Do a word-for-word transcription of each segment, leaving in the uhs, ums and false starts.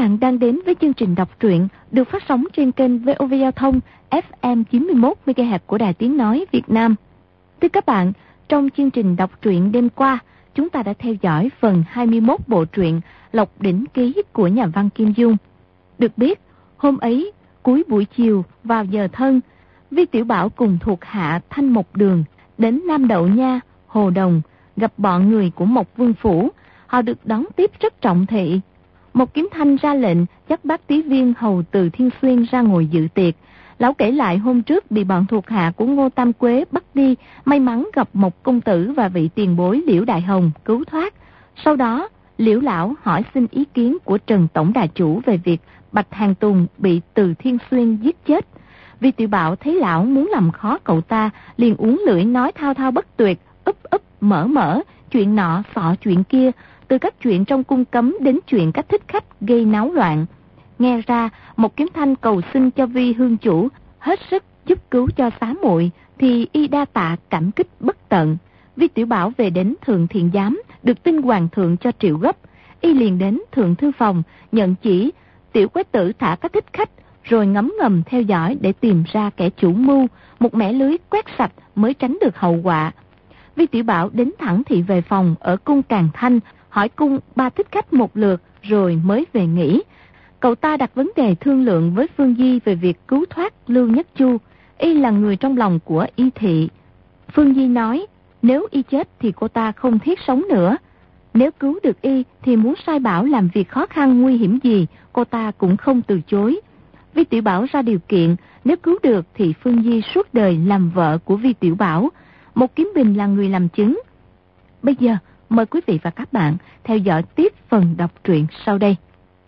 bạn đang đến với chương trình đọc truyện được phát sóng trên kênh vê o vê Giao thông ép em chín mươi mốt mê ga héc của Đài Tiếng Nói Việt Nam. Thưa các bạn, trong chương trình đọc truyện đêm qua, chúng ta đã theo dõi phần hai mươi mốt bộ truyện Lộc Đỉnh Ký của nhà văn Kim Dung. Được biết, hôm ấy, cuối buổi chiều vào giờ thân, Vi Tiểu Bảo cùng thuộc hạ Thanh Mộc Đường đến Nam Đậu Nha, Hồ Đồng, gặp bọn người của Mộc Vương Phủ. Họ được đón tiếp rất trọng thị. Mộc Kiếm Thanh ra lệnh dắt bác tí viên hầu Từ Thiên Xuyên ra ngồi dự tiệc. Lão kể lại hôm trước bị bọn thuộc hạ của Ngô Tam Quế bắt đi, may mắn gặp Mộc công tử và vị tiền bối Liễu Đại Hồng cứu thoát. Sau đó, Liễu lão hỏi xin ý kiến của Trần tổng đà chủ về việc Bạch Hàng Tùng bị Từ Thiên Xuyên giết chết. Vi Tiểu Bảo thấy lão muốn làm khó cậu ta, liền uốn lưỡi nói thao thao bất tuyệt, úp úp mở mở, chuyện nọ xọ chuyện kia, từ các chuyện trong cung cấm đến chuyện cách thích khách gây náo loạn. Nghe ra, Mộc Kiếm Thanh cầu xin cho Vi hương chủ hết sức giúp cứu cho xá muội, thì y đa tạ cảm kích bất tận. Vi Tiểu Bảo về đến Thượng Thiện Giám, được tin hoàng thượng cho triệu gấp. Y liền đến Thượng Thư Phòng, nhận chỉ tiểu quái tử thả các thích khách, rồi ngấm ngầm theo dõi để tìm ra kẻ chủ mưu, một mẻ lưới quét sạch mới tránh được hậu quả. Vi Tiểu Bảo đến thẳng thị về phòng ở cung Càng Thanh, hỏi cung ba thích khách một lượt rồi mới về nghỉ. Cậu ta đặt vấn đề thương lượng với Phương Di về việc cứu thoát Lưu Nhất Chu. Y là người trong lòng của Y thị. Phương Di nói, nếu Y chết thì cô ta không thiết sống nữa. Nếu cứu được Y thì muốn sai bảo làm việc khó khăn nguy hiểm gì, cô ta cũng không từ chối. Vi Tiểu Bảo ra điều kiện, nếu cứu được thì Phương Di suốt đời làm vợ của Vi Tiểu Bảo. Một Kiếm Bình là người làm chứng. Bây giờ, mời quý vị và các bạn theo dõi tiếp phần đọc truyện sau đây.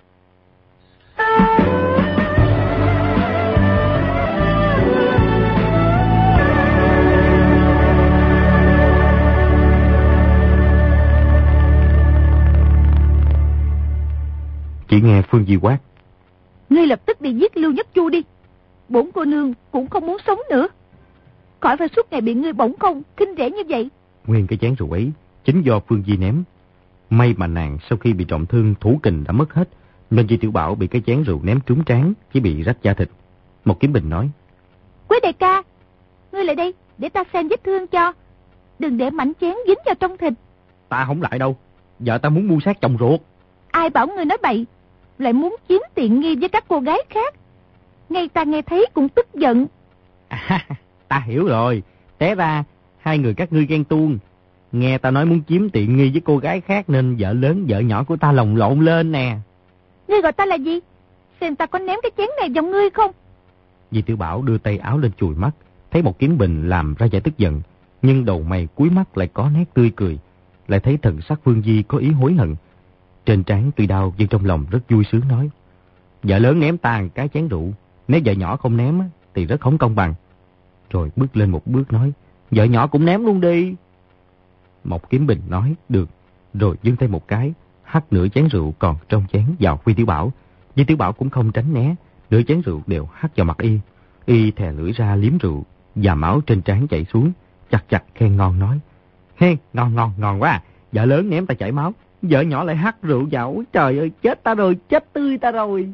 Chỉ nghe Phương Di quát, ngươi lập tức đi giết Lưu Nhất Chu đi. Bổn cô nương cũng không muốn sống nữa, khỏi phải suốt ngày bị ngươi bổng công khinh rẻ như vậy. Nguyên cái chén rượu ấy chính do Phương Di ném. May mà nàng sau khi bị trọng thương thủ kình đã mất hết, nên Vi Tiểu Bảo bị cái chén rượu ném trúng trán, chỉ bị rách da thịt. Một Kiếm Bình nói, Quế đại ca, ngươi lại đây để ta xem vết thương cho, đừng để mảnh chén dính vào trong thịt. Ta không lại đâu, vợ ta muốn mưu sát chồng ruột. Ai bảo ngươi nói bậy, lại muốn chiếm tiện nghi với các cô gái khác. Ngay ta nghe thấy cũng tức giận. À, ta hiểu rồi, té ra hai người các ngươi ghen tuông. Nghe ta nói muốn chiếm tiện nghi với cô gái khác nên vợ lớn vợ nhỏ của ta lồng lộn lên nè. Ngươi gọi ta là gì? Xem ta có ném cái chén này vào ngươi không? Vi Tiểu Bảo đưa tay áo lên chùi mắt, thấy một Kiếm Bình làm ra vẻ tức giận, nhưng đầu mày cuối mắt lại có nét tươi cười, lại thấy thần sắc Phương Di có ý hối hận. Trên trán tuy đau nhưng trong lòng rất vui sướng nói, vợ lớn ném ta một cái chén rượu, nếu vợ nhỏ không ném thì rất không công bằng. Rồi bước lên một bước nói, vợ nhỏ cũng ném luôn đi. Một Kiếm Bình nói, được, rồi giương tay một cái, hắt nửa chén rượu còn trong chén vào Vi Tiểu Bảo. Vi Tiểu Bảo cũng không tránh né, nửa chén rượu đều hắt vào mặt y. Y thè lưỡi ra liếm rượu, và máu trên trán chảy xuống, chặt chặt khen ngon nói, he, ngon ngon ngon quá, vợ lớn ném ta chảy máu, vợ nhỏ lại hắt rượu vào, trời ơi, chết ta rồi, chết tươi ta rồi.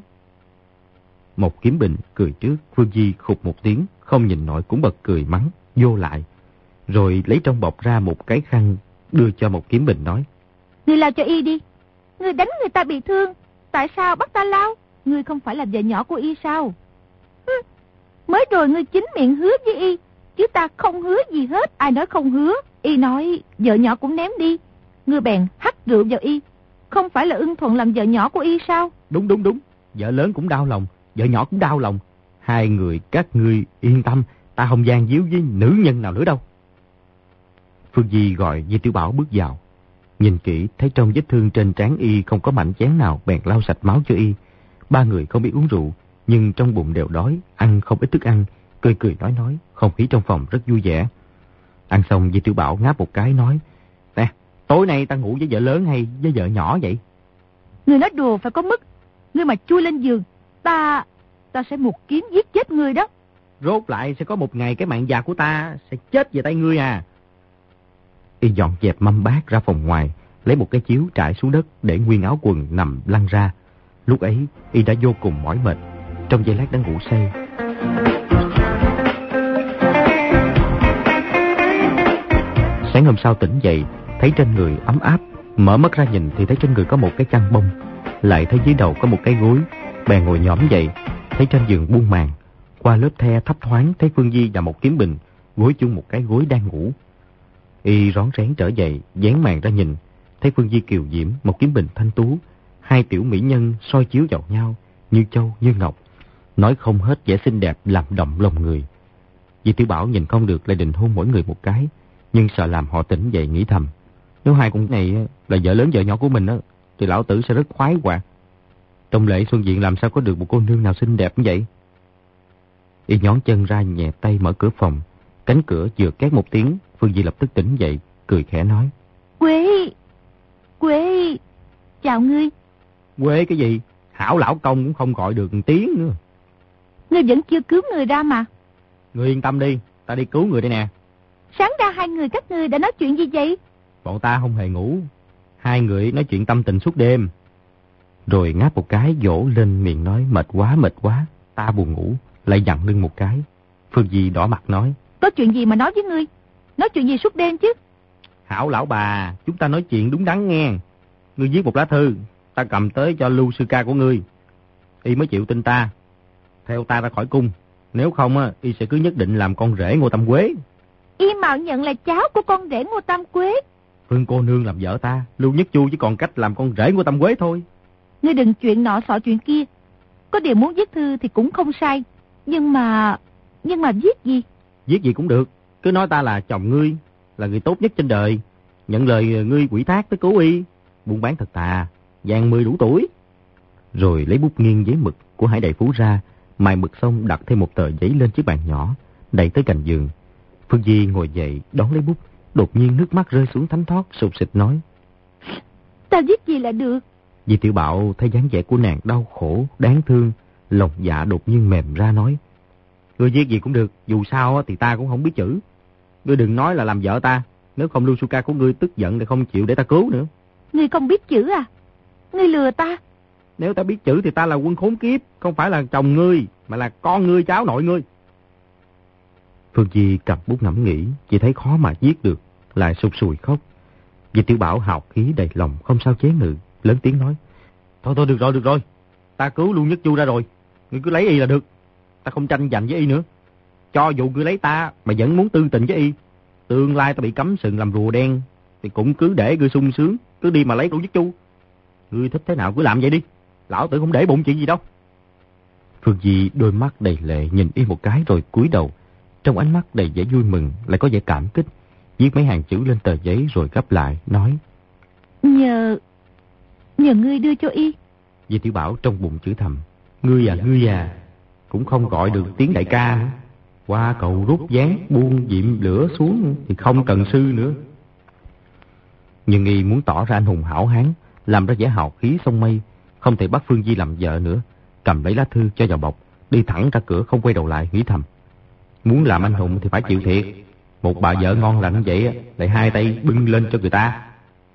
Một Kiếm Bình cười trước, Phương Di khục một tiếng, không nhìn nổi cũng bật cười mắng, vô lại. Rồi lấy trong bọc ra một cái khăn, đưa cho một Kiếm Bình nói, ngươi lao cho y đi, ngươi đánh người ta bị thương, tại sao bắt ta lao? Ngươi không phải là vợ nhỏ của y sao? Hừ, mới rồi ngươi chính miệng hứa với y, chứ ta không hứa gì hết. Ai nói không hứa? Y nói vợ nhỏ cũng ném đi, ngươi bèn hắt rượu vào y, không phải là ưng thuận làm vợ nhỏ của y sao? Đúng đúng đúng, vợ lớn cũng đau lòng, vợ nhỏ cũng đau lòng. Hai người các ngươi yên tâm, ta không gian díu với nữ nhân nào nữa đâu. Phương Di gọi Vi Tiểu Bảo bước vào, nhìn kỹ thấy trong vết thương trên trán y không có mảnh chén nào, bèn lau sạch máu cho y. Ba người không biết uống rượu, nhưng trong bụng đều đói, ăn không ít thức ăn, cười cười nói nói, không khí trong phòng rất vui vẻ. Ăn xong Vi Tiểu Bảo ngáp một cái nói, nè, tối nay ta ngủ với vợ lớn hay với vợ nhỏ vậy? Ngươi nói đùa phải có mức, ngươi mà chui lên giường, ta, ta sẽ một kiếm giết chết ngươi đó. Rốt lại sẽ có một ngày cái mạng già của ta sẽ chết về tay ngươi à. Y dọn dẹp mâm bát ra phòng ngoài, lấy một cái chiếu trải xuống đất để nguyên áo quần nằm lăn ra. Lúc ấy, y đã vô cùng mỏi mệt, trong giây lát đã ngủ say. Sáng hôm sau tỉnh dậy, thấy trên người ấm áp, mở mắt ra nhìn thì thấy trên người có một cái chăn bông, lại thấy dưới đầu có một cái gối. Bèn ngồi nhõm dậy, thấy trên giường buông màn, qua lớp the thấp thoáng thấy Phương Di và một kiếm bình gối chung một cái gối đang ngủ. Y rón rén trở dậy, dán màn ra nhìn, thấy Phương Di kiều diễm, một kiếm bình thanh tú, hai tiểu mỹ nhân soi chiếu vào nhau như châu như ngọc, nói không hết vẻ xinh đẹp làm động lòng người. Di Tiểu Bảo nhìn không được lại định hôn mỗi người một cái, nhưng sợ làm họ tỉnh dậy, nghĩ thầm, nếu hai con này là vợ lớn vợ nhỏ của mình á, thì lão tử sẽ rất khoái hoạt. Trong lễ xuân viện làm sao có được một cô nương nào xinh đẹp như vậy? Y nhón chân ra nhẹ tay mở cửa phòng, cánh cửa vừa két một tiếng, Phương Di lập tức tỉnh dậy, cười khẽ nói, Quế, Quế, chào ngươi. Quế cái gì? Hảo lão công cũng không gọi được tiếng nữa. Ngươi vẫn chưa cứu người ra mà. Ngươi yên tâm đi, ta đi cứu người đây nè. Sáng ra hai người các ngươi đã nói chuyện gì vậy? Bọn ta không hề ngủ, hai người nói chuyện tâm tình suốt đêm. Rồi ngáp một cái vỗ lên miệng nói, mệt quá mệt quá, ta buồn ngủ, lại dặn lưng một cái. Phương Di đỏ mặt nói, có chuyện gì mà nói với ngươi? Nói chuyện gì suốt đêm chứ? Hảo lão bà, chúng ta nói chuyện đúng đắn nghe. Ngươi viết một lá thư, ta cầm tới cho Lưu sư ca của ngươi, y mới chịu tin ta, theo ta ra khỏi cung. Nếu không á, y sẽ cứ nhất định làm con rể Ngô Tam Quế. Y mạo nhận là cháu của con rể Ngô Tam Quế. Phương cô nương làm vợ ta, Lưu Nhất Chu chỉ còn cách làm con rể Ngô Tam Quế thôi. Ngươi đừng chuyện nọ sọ chuyện kia. Có điều muốn viết thư thì cũng không sai. Nhưng mà... Nhưng mà viết gì? Viết gì cũng được. Cứ nói ta là chồng ngươi, là người tốt nhất trên đời, nhận lời ngươi quỷ thác tới cứu y, buôn bán thật tà, vàng mười đủ tuổi. Rồi lấy bút nghiêng giấy mực của Hải Đại Phú ra, mài mực xong đặt thêm một tờ giấy lên chiếc bàn nhỏ, đẩy tới cạnh giường. Phương Di ngồi dậy đón lấy bút, đột nhiên nước mắt rơi xuống thánh thót, sụt sịt nói, ta viết gì là được. Di Tiểu Bảo thấy dáng vẻ của nàng đau khổ, đáng thương, lòng dạ đột nhiên mềm ra nói, ngươi viết gì cũng được, dù sao thì ta cũng không biết chữ. Ngươi đừng nói là làm vợ ta, nếu không Lưu Su Ca của ngươi tức giận thì không chịu để ta cứu nữa. Ngươi không biết chữ à? Ngươi lừa ta. Nếu ta biết chữ thì ta là quân khốn kiếp, không phải là chồng ngươi, mà là con ngươi, cháu nội ngươi. Phương Di cầm bút ngẫm nghĩ, chỉ thấy khó mà viết được, lại sụt sùi khóc. Di Tiểu Bảo hào khí đầy lòng, không sao chế ngự, lớn tiếng nói, thôi thôi được rồi, được rồi, ta cứu Lưu Nhất Chu ra rồi, ngươi cứ lấy y là được, ta không tranh giành với y nữa. Cho dù ngươi lấy ta mà vẫn muốn tư tình với y, tương lai ta bị cấm sừng làm rùa đen, thì cũng cứ để ngươi sung sướng, cứ đi mà lấy Lưu Nhất Chu. Ngươi thích thế nào cứ làm vậy đi, lão tử không để bụng chuyện gì đâu. Phương Di đôi mắt đầy lệ nhìn y một cái rồi cúi đầu, trong ánh mắt đầy vẻ vui mừng, lại có vẻ cảm kích, viết mấy hàng chữ lên tờ giấy rồi gấp lại, nói, Nhờ... Nhờ ngươi đưa cho y. Di Tiểu Bảo trong bụng chửi thầm, ngươi à, ngươi à, cũng không gọi được tiếng đại ca nữa. Qua cầu rút ván, buông diệm lửa xuống thì không cần sư nữa. Nhưng y muốn tỏ ra anh hùng hảo hán, làm ra vẻ hào khí sông mây, không thể bắt Phương Di làm vợ nữa, cầm lấy lá thư cho vào bọc, đi thẳng ra cửa không quay đầu lại, nghĩ thầm, muốn làm anh hùng thì phải chịu thiệt. Một bà vợ ngon lành vậy lại hai tay bưng lên cho người ta.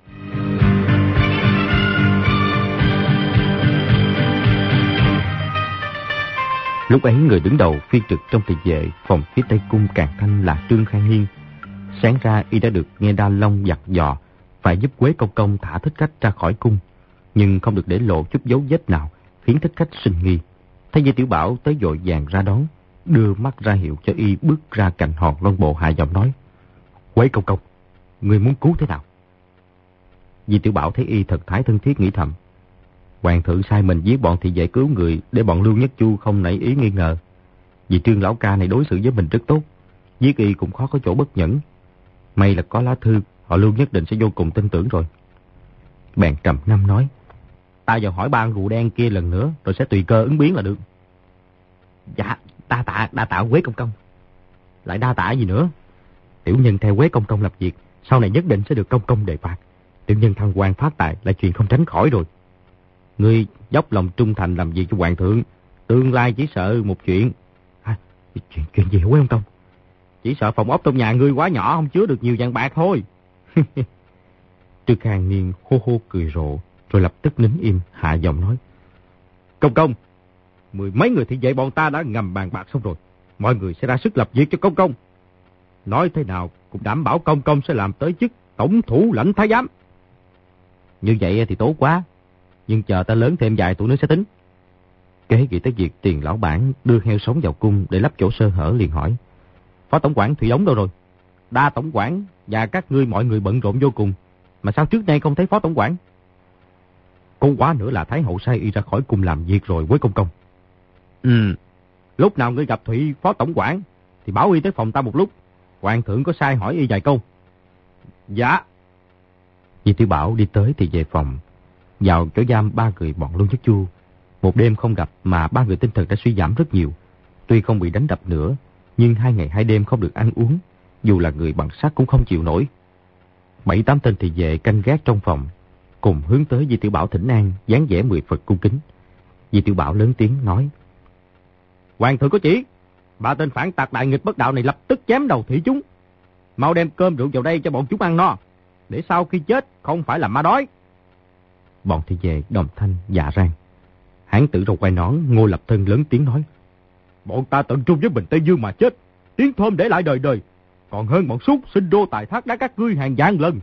Lúc ấy người đứng đầu phiên trực trong thị vệ phòng phía tây cung Càn Thanh là Trương Khang Hiên. Sáng ra y đã được nghe Đa Long dặn dò phải giúp Quế Công Công thả Thích Khách ra khỏi cung, nhưng không được để lộ chút dấu vết nào khiến Thích Khách sinh nghi. Thấy Di Tiểu Bảo tới vội vàng ra đón, đưa mắt ra hiệu cho y bước ra cạnh hòn Long Bộ, hạ giọng nói, Quế Công Công, người muốn cứu thế nào? Di Tiểu Bảo thấy y thật thái thân thiết, nghĩ thầm, hoàng thượng sai mình giết bọn thị vệ cứu người để bọn Lưu Nhất Chu không nảy ý nghi ngờ. Vì Trương lão ca này đối xử với mình rất tốt, giết y cũng khó có chỗ bất nhẫn. May là có lá thư, họ Lưu nhất định sẽ vô cùng tin tưởng rồi. Bèn trầm ngâm nói, ta vào hỏi ba con rùa đen kia lần nữa, rồi sẽ tùy cơ ứng biến là được. Dạ, đa tạ, đa tạ Quế Công Công. Lại đa tạ gì nữa? Tiểu nhân theo Quế Công Công làm việc, sau này nhất định sẽ được công công đề bạt. Tiểu nhân thăng quan phát tài là chuyện không tránh khỏi rồi. Ngươi dốc lòng trung thành làm việc cho hoàng thượng, tương lai chỉ sợ một chuyện. À, chuyện chuyện gì hả Quế Công Công? Chỉ sợ phòng ốc trong nhà ngươi quá nhỏ, không chứa được nhiều vàng bạc thôi. Trương Khang Niên hô hô cười rộ, rồi lập tức nín im, hạ giọng nói, Công công, mười mấy người thị vệ bọn ta đã ngầm bàn bạc xong rồi. Mọi người sẽ ra sức lập việc cho công công. Nói thế nào cũng đảm bảo công công sẽ làm tới chức tổng thủ lãnh thái giám. Như vậy thì tốt quá. Nhưng chờ ta lớn thêm vài tuổi nữa sẽ tính. Kế nghĩ tới việc Tiền lão bản đưa heo sống vào cung để lấp chỗ sơ hở liền hỏi. Phó tổng quản Thủy Ống đâu rồi? Đa tổng quản và các ngươi mọi người bận rộn vô cùng. Mà sao trước nay không thấy phó tổng quản? Có quá nữa là Thái hậu sai y ra khỏi cung làm việc rồi với công công. Ừ, lúc nào ngươi gặp Thủy phó tổng quản thì bảo y tới phòng ta một lúc. Hoàng thượng có sai hỏi y vài câu. Dạ. Di Tiểu Bảo đi tới thì về phòng, vào chỗ giam ba người bọn Lưu Nhất Chu. Một đêm không gặp mà ba người tinh thần đã suy giảm rất nhiều. Tuy không bị đánh đập nữa, nhưng hai ngày hai đêm không được ăn uống, dù là người bằng sắt cũng không chịu nổi. Bảy tám tên thị vệ canh gác trong phòng, cùng hướng tới Di Tiểu Bảo thỉnh an, dáng vẻ mười phần cung kính. Di Tiểu Bảo lớn tiếng nói: Hoàng thượng có chỉ, ba tên phản tặc đại nghịch bất đạo này lập tức chém đầu thị chúng. Mau đem cơm rượu vào đây cho bọn chúng ăn no, để sau khi chết không phải là ma đói. Bọn thị vệ đồng thanh dạ rang. Hán tử râu quai nón Ngô Lập Thân lớn tiếng nói: Bọn ta tận trung với Bình Tây Dương mà chết, tiếng thơm để lại đời đời, còn hơn bọn súc sinh đô tài thác đá các ngươi hàng vạn lần.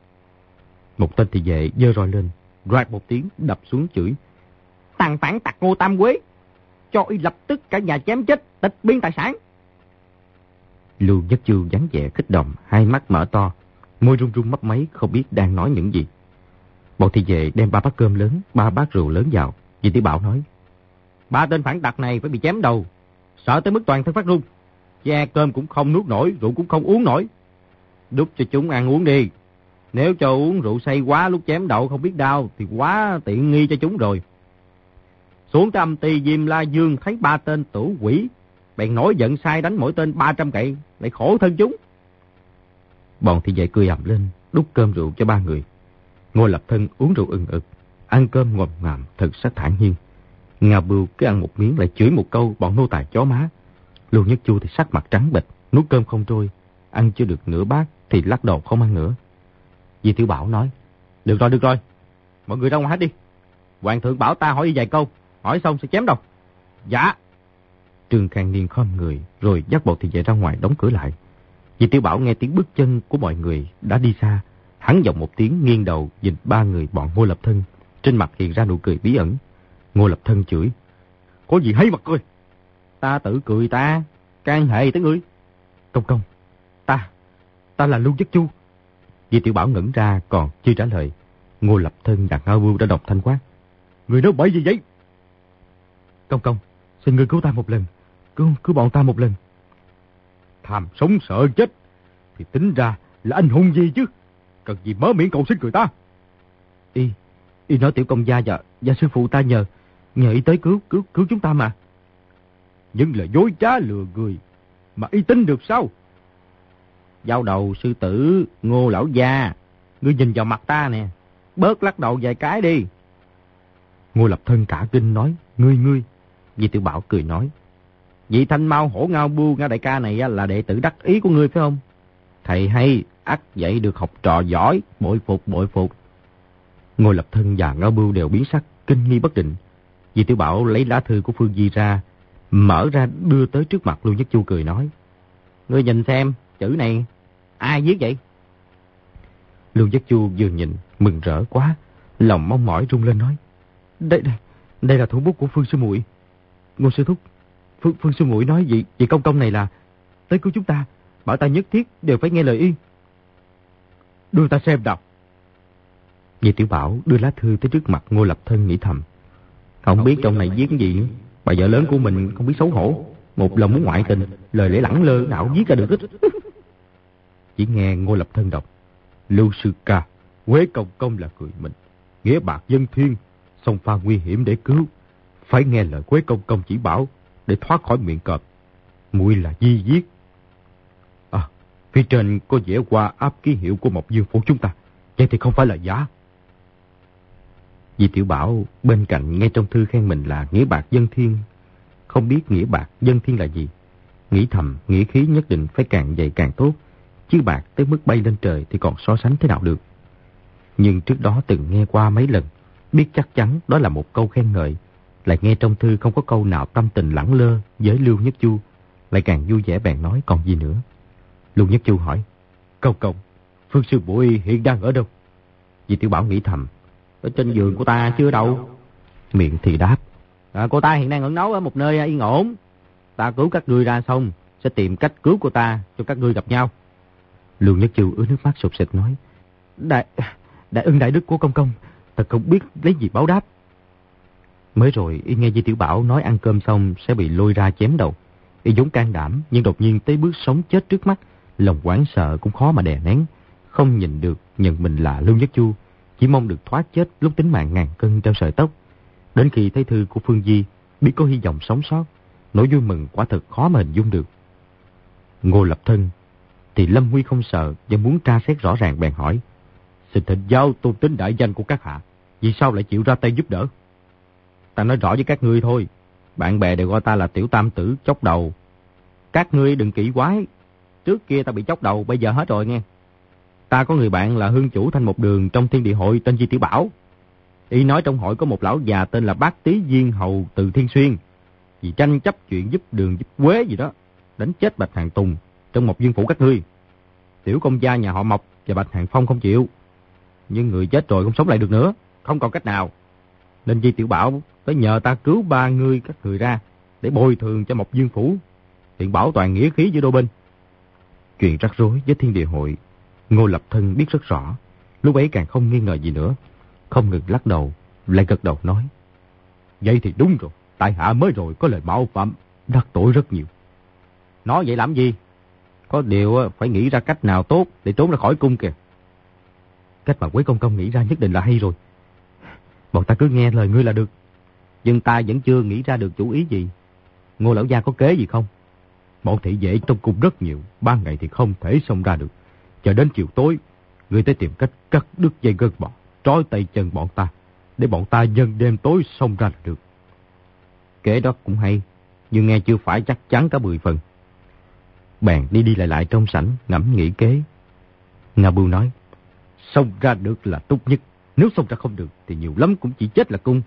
Một tên thị vệ giơ roi lên, roạt một tiếng đập xuống chửi: Tàn phản tặc Ngô Tam Quế, cho y lập tức cả nhà chém chết, tịch biên tài sản. Lưu Nhất Chu dáng vẻ kích động, hai mắt mở to, môi run run mấp máy không biết đang nói những gì. Bọn thị vệ đem ba bát cơm lớn, ba bát rượu lớn vào. Di Tiểu Bảo nói: Ba tên phản tặc này phải bị chém đầu, sợ tới mức toàn thân phát run, che cơm cũng không nuốt nổi, rượu cũng không uống nổi. Đút cho chúng ăn uống đi. Nếu cho uống rượu say quá lúc chém đầu không biết đau thì quá tiện nghi cho chúng rồi. Xuống tới âm ty Diêm La Dương thấy ba tên tử quỷ, bèn nổi giận sai đánh mỗi tên ba trăm cậy, lại khổ thân chúng. Bọn thị vệ cười ầm lên, đút cơm rượu cho ba người. Ngô Lập Thân uống rượu ừng ực, ăn cơm ngồm ngàm, thật sắc thản nhiên. Ngà Bưu cứ ăn một miếng lại chửi một câu bọn nô tài chó má. Lưu Nhất Chu thì sắc mặt trắng bệch, nuốt cơm không trôi, ăn chưa được nửa bát thì lắc đầu không ăn nữa. Di Tiểu Bảo nói: Được rồi, được rồi, mọi người ra ngoài hết đi. Hoàng thượng bảo ta hỏi y vài câu, hỏi xong sẽ chém đầu. Dạ. Trương Khang Niên khom người rồi dắt bọn thị vệ ra ngoài đóng cửa lại. Di Tiểu Bảo nghe tiếng bước chân của mọi người đã đi xa, hắn giọng một tiếng nghiêng đầu nhìn ba người bọn Ngô Lập Thân, trên mặt hiện ra nụ cười bí ẩn. Ngô Lập Thân chửi: Có gì hay mặt cười? Ta tự cười ta, can hệ tới ngươi. Công công, ta, ta là Lưu Nhất Chu. Di Tiểu Bảo ngẩn ra còn chưa trả lời. Ngô Lập Thân và Ngao Bưu đã đọc thanh quát: Người nói bậy gì vậy? Công công, xin ngươi cứu ta một lần, cứu, cứu bọn ta một lần. Tham sống sợ chết thì tính ra là anh hùng gì chứ, cần gì mở miệng cầu xin người ta. Y, y nói tiểu công gia và, và sư phụ ta nhờ, nhờ y tới cứu, cứu, cứu chúng ta mà. Nhưng là dối trá lừa người, mà y tin được sao? Giao đầu sư tử Ngô lão gia, ngươi nhìn vào mặt ta nè, bớt lắc đầu vài cái đi. Ngô Lập Thân cả kinh nói: Ngươi ngươi. Di Tiểu Bảo cười nói: Vị Thanh Mao Hổ Ngao Bưu Nga đại ca này là đệ tử đắc ý của ngươi phải không? Thầy hay, ắt dạy được học trò giỏi, bội phục bội phục. Ngô Lập Thân và Ngao Bưu đều biến sắc, kinh nghi bất định. Di Tiểu Bảo lấy lá thư của Phương Di ra, mở ra đưa tới trước mặt Lưu Nhất Chu cười nói: Ngươi nhìn xem, chữ này ai viết vậy? Lưu Nhất Chu vừa nhìn mừng rỡ quá, lòng mong mỏi rung lên nói: Đây đây, đây là thủ bút của Phương sư muội. Ngô sư thúc, Phương, Phương sư muội nói vị vị công công này là tới cứu chúng ta, bảo ta nhất thiết đều phải nghe lời y. Đưa ta xem nào. Di Tiểu Bảo đưa lá thư tới trước mặt Ngô Lập Thân nghĩ thầm: Không, không biết trong này viết cái gì, bà vợ lớn của mình không biết xấu hổ, một lòng muốn ngoại tình, lời lẽ lẳng lơ nào viết ra được ít. Chỉ nghe Ngô Lập Thân đọc: Lưu sư ca, Quế công công là người mình, nghĩa bạc dân thiên, song pha nguy hiểm để cứu, phải nghe lời Quế công công chỉ bảo để thoát khỏi miệng cọp. Muội là di viết. À, phía trên có vẽ qua áp ký hiệu của Mộc Dương phủ chúng ta, vậy thì không phải là giả. Di Tiểu Bảo bên cạnh nghe trong thư khen mình là nghĩa bạc dân thiên, không biết nghĩa bạc dân thiên là gì, nghĩ thầm nghĩa khí nhất định phải càng dày càng tốt, chứ bạc tới mức bay lên trời thì còn so sánh thế nào được. Nhưng trước đó từng nghe qua mấy lần, biết chắc chắn đó là một câu khen ngợi, lại nghe trong thư không có câu nào tâm tình lẳng lơ với Lưu Nhất Chu, lại càng vui vẻ bèn nói còn gì nữa. Lưu Nhất Chu hỏi, Công công, Phương sư muội hiện đang ở đâu? Di Tiểu Bảo nghĩ thầm, ở trên giường của ta chưa đâu. Miệng thì đáp, à, cô ta hiện đang ẩn náu ở một nơi yên ổn. Ta cứu các ngươi ra xong, sẽ tìm cách cứu cô ta cho các ngươi gặp nhau. Lưu Nhất Chu ứa nước mắt sụt sịt nói, Đại, đại ân đại đức của công công, thật không biết lấy gì báo đáp. Mới rồi y nghe Di Tiểu Bảo nói ăn cơm xong sẽ bị lôi ra chém đầu. Y vốn can đảm, nhưng đột nhiên tới bước sống chết trước mắt, lòng hoảng sợ cũng khó mà đè nén. Không nhìn được nhận mình là Lưu Nhất Chu, chỉ mong được thoát chết lúc tính mạng ngàn cân treo sợi tóc. Đến khi thấy thư của Phương Di, biết có hy vọng sống sót, nỗi vui mừng quả thật khó mà hình dung được. Ngô Lập Thân thì Lâm Huy không sợ và muốn tra xét rõ ràng bèn hỏi, xin thỉnh giáo tôn tính đại danh của các hạ, vì sao lại chịu ra tay giúp đỡ? Ta nói rõ với các ngươi thôi, bạn bè đều gọi ta là Tiểu Tam Tử chốc đầu. Các ngươi đừng kỹ quái, trước kia ta bị chốc đầu, bây giờ hết rồi nghe. Ta có người bạn là hương chủ Thanh Một Đường trong Thiên Địa Hội tên Di Tiểu Bảo. Y nói trong hội có một lão già tên là Bác Tý Viên Hầu từ Thiên Xuyên, vì tranh chấp chuyện giúp đường giúp quế gì đó, đánh chết Bạch Hàng Tùng trong một viên phủ các ngươi. Tiểu công gia nhà họ Mộc và Bạch Hàng Phong không chịu, nhưng người chết rồi không sống lại được nữa, không còn cách nào, nên Di Tiểu Bảo tới nhờ ta cứu ba người các người ra để bồi thường cho Mộc Dương phủ, tiện bảo toàn nghĩa khí giữa đôi bên. Chuyện rắc rối với Thiên Địa Hội, Ngô Lập Thân biết rất rõ, lúc ấy càng không nghi ngờ gì nữa, không ngừng lắc đầu, lại gật đầu nói, vậy thì đúng rồi, tại hạ mới rồi có lời mạo phạm, đắc tội rất nhiều. Nói vậy làm gì? Có điều phải nghĩ ra cách nào tốt để trốn ra khỏi cung kìa. Cách mà Quế Công Công nghĩ ra nhất định là hay rồi. Bọn ta cứ nghe lời ngươi là được. Nhưng ta vẫn chưa nghĩ ra được chủ ý gì. Ngô lão gia có kế gì không? Bọn thị vệ trong cung rất nhiều, ban ngày thì không thể xông ra được. Chờ đến chiều tối, ngươi tới tìm cách cắt đứt dây gân bọn, trói tay chân bọn ta, để bọn ta nhân đêm tối xông ra là được. Kế đó cũng hay, nhưng nghe chưa phải chắc chắn cả mười phần. Bèn đi đi lại lại trong sảnh ngẫm nghĩ kế. Ngao Bưu nói, xông ra được là tốt nhất, nếu xông ra không được thì nhiều lắm cũng chỉ chết là cung.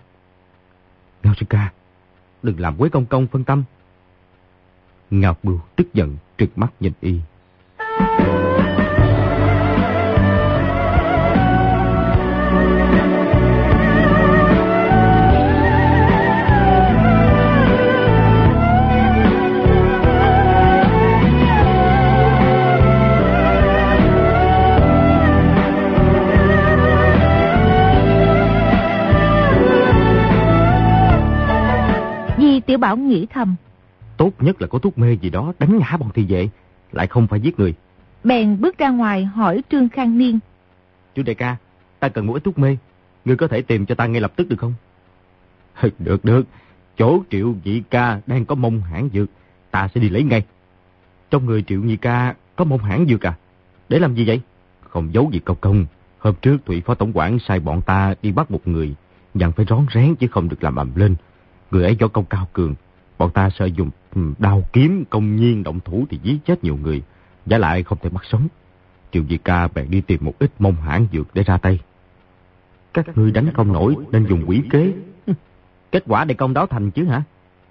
Ngao sư ca, đừng làm Quế Công Công phân tâm. Ngao Bưu tức giận trừng mắt nhìn y. Tiểu Bảo nghĩ thầm, tốt nhất là có thuốc mê gì đó đánh ngã bọn thị vệ, lại không phải giết người. Bèn bước ra ngoài hỏi Trương Khang Niên, Trương đại ca, ta cần một ít thuốc mê, ngươi có thể tìm cho ta ngay lập tức được không? Được được, chỗ Triệu Nhị ca đang có mông hãn dược, ta sẽ đi lấy ngay. Trong người Triệu Nhị ca có mông hãn dược à? Để làm gì vậy? Không giấu gì Công Công, hôm trước Thủy Phó Tổng quản sai bọn ta đi bắt một người, dặn phải rón rén chứ không được làm ầm lên. Người ấy võ công cao cường, bọn ta sợ dùng đao kiếm công nhiên động thủ thì giết chết nhiều người, giả lại không thể bắt sống. Triệu Nhị ca bèn đi tìm một ít mông hãn dược để ra tay. Các ngươi đánh không nổi nên dùng quỷ kế. Kết quả để công đó thành chứ hả?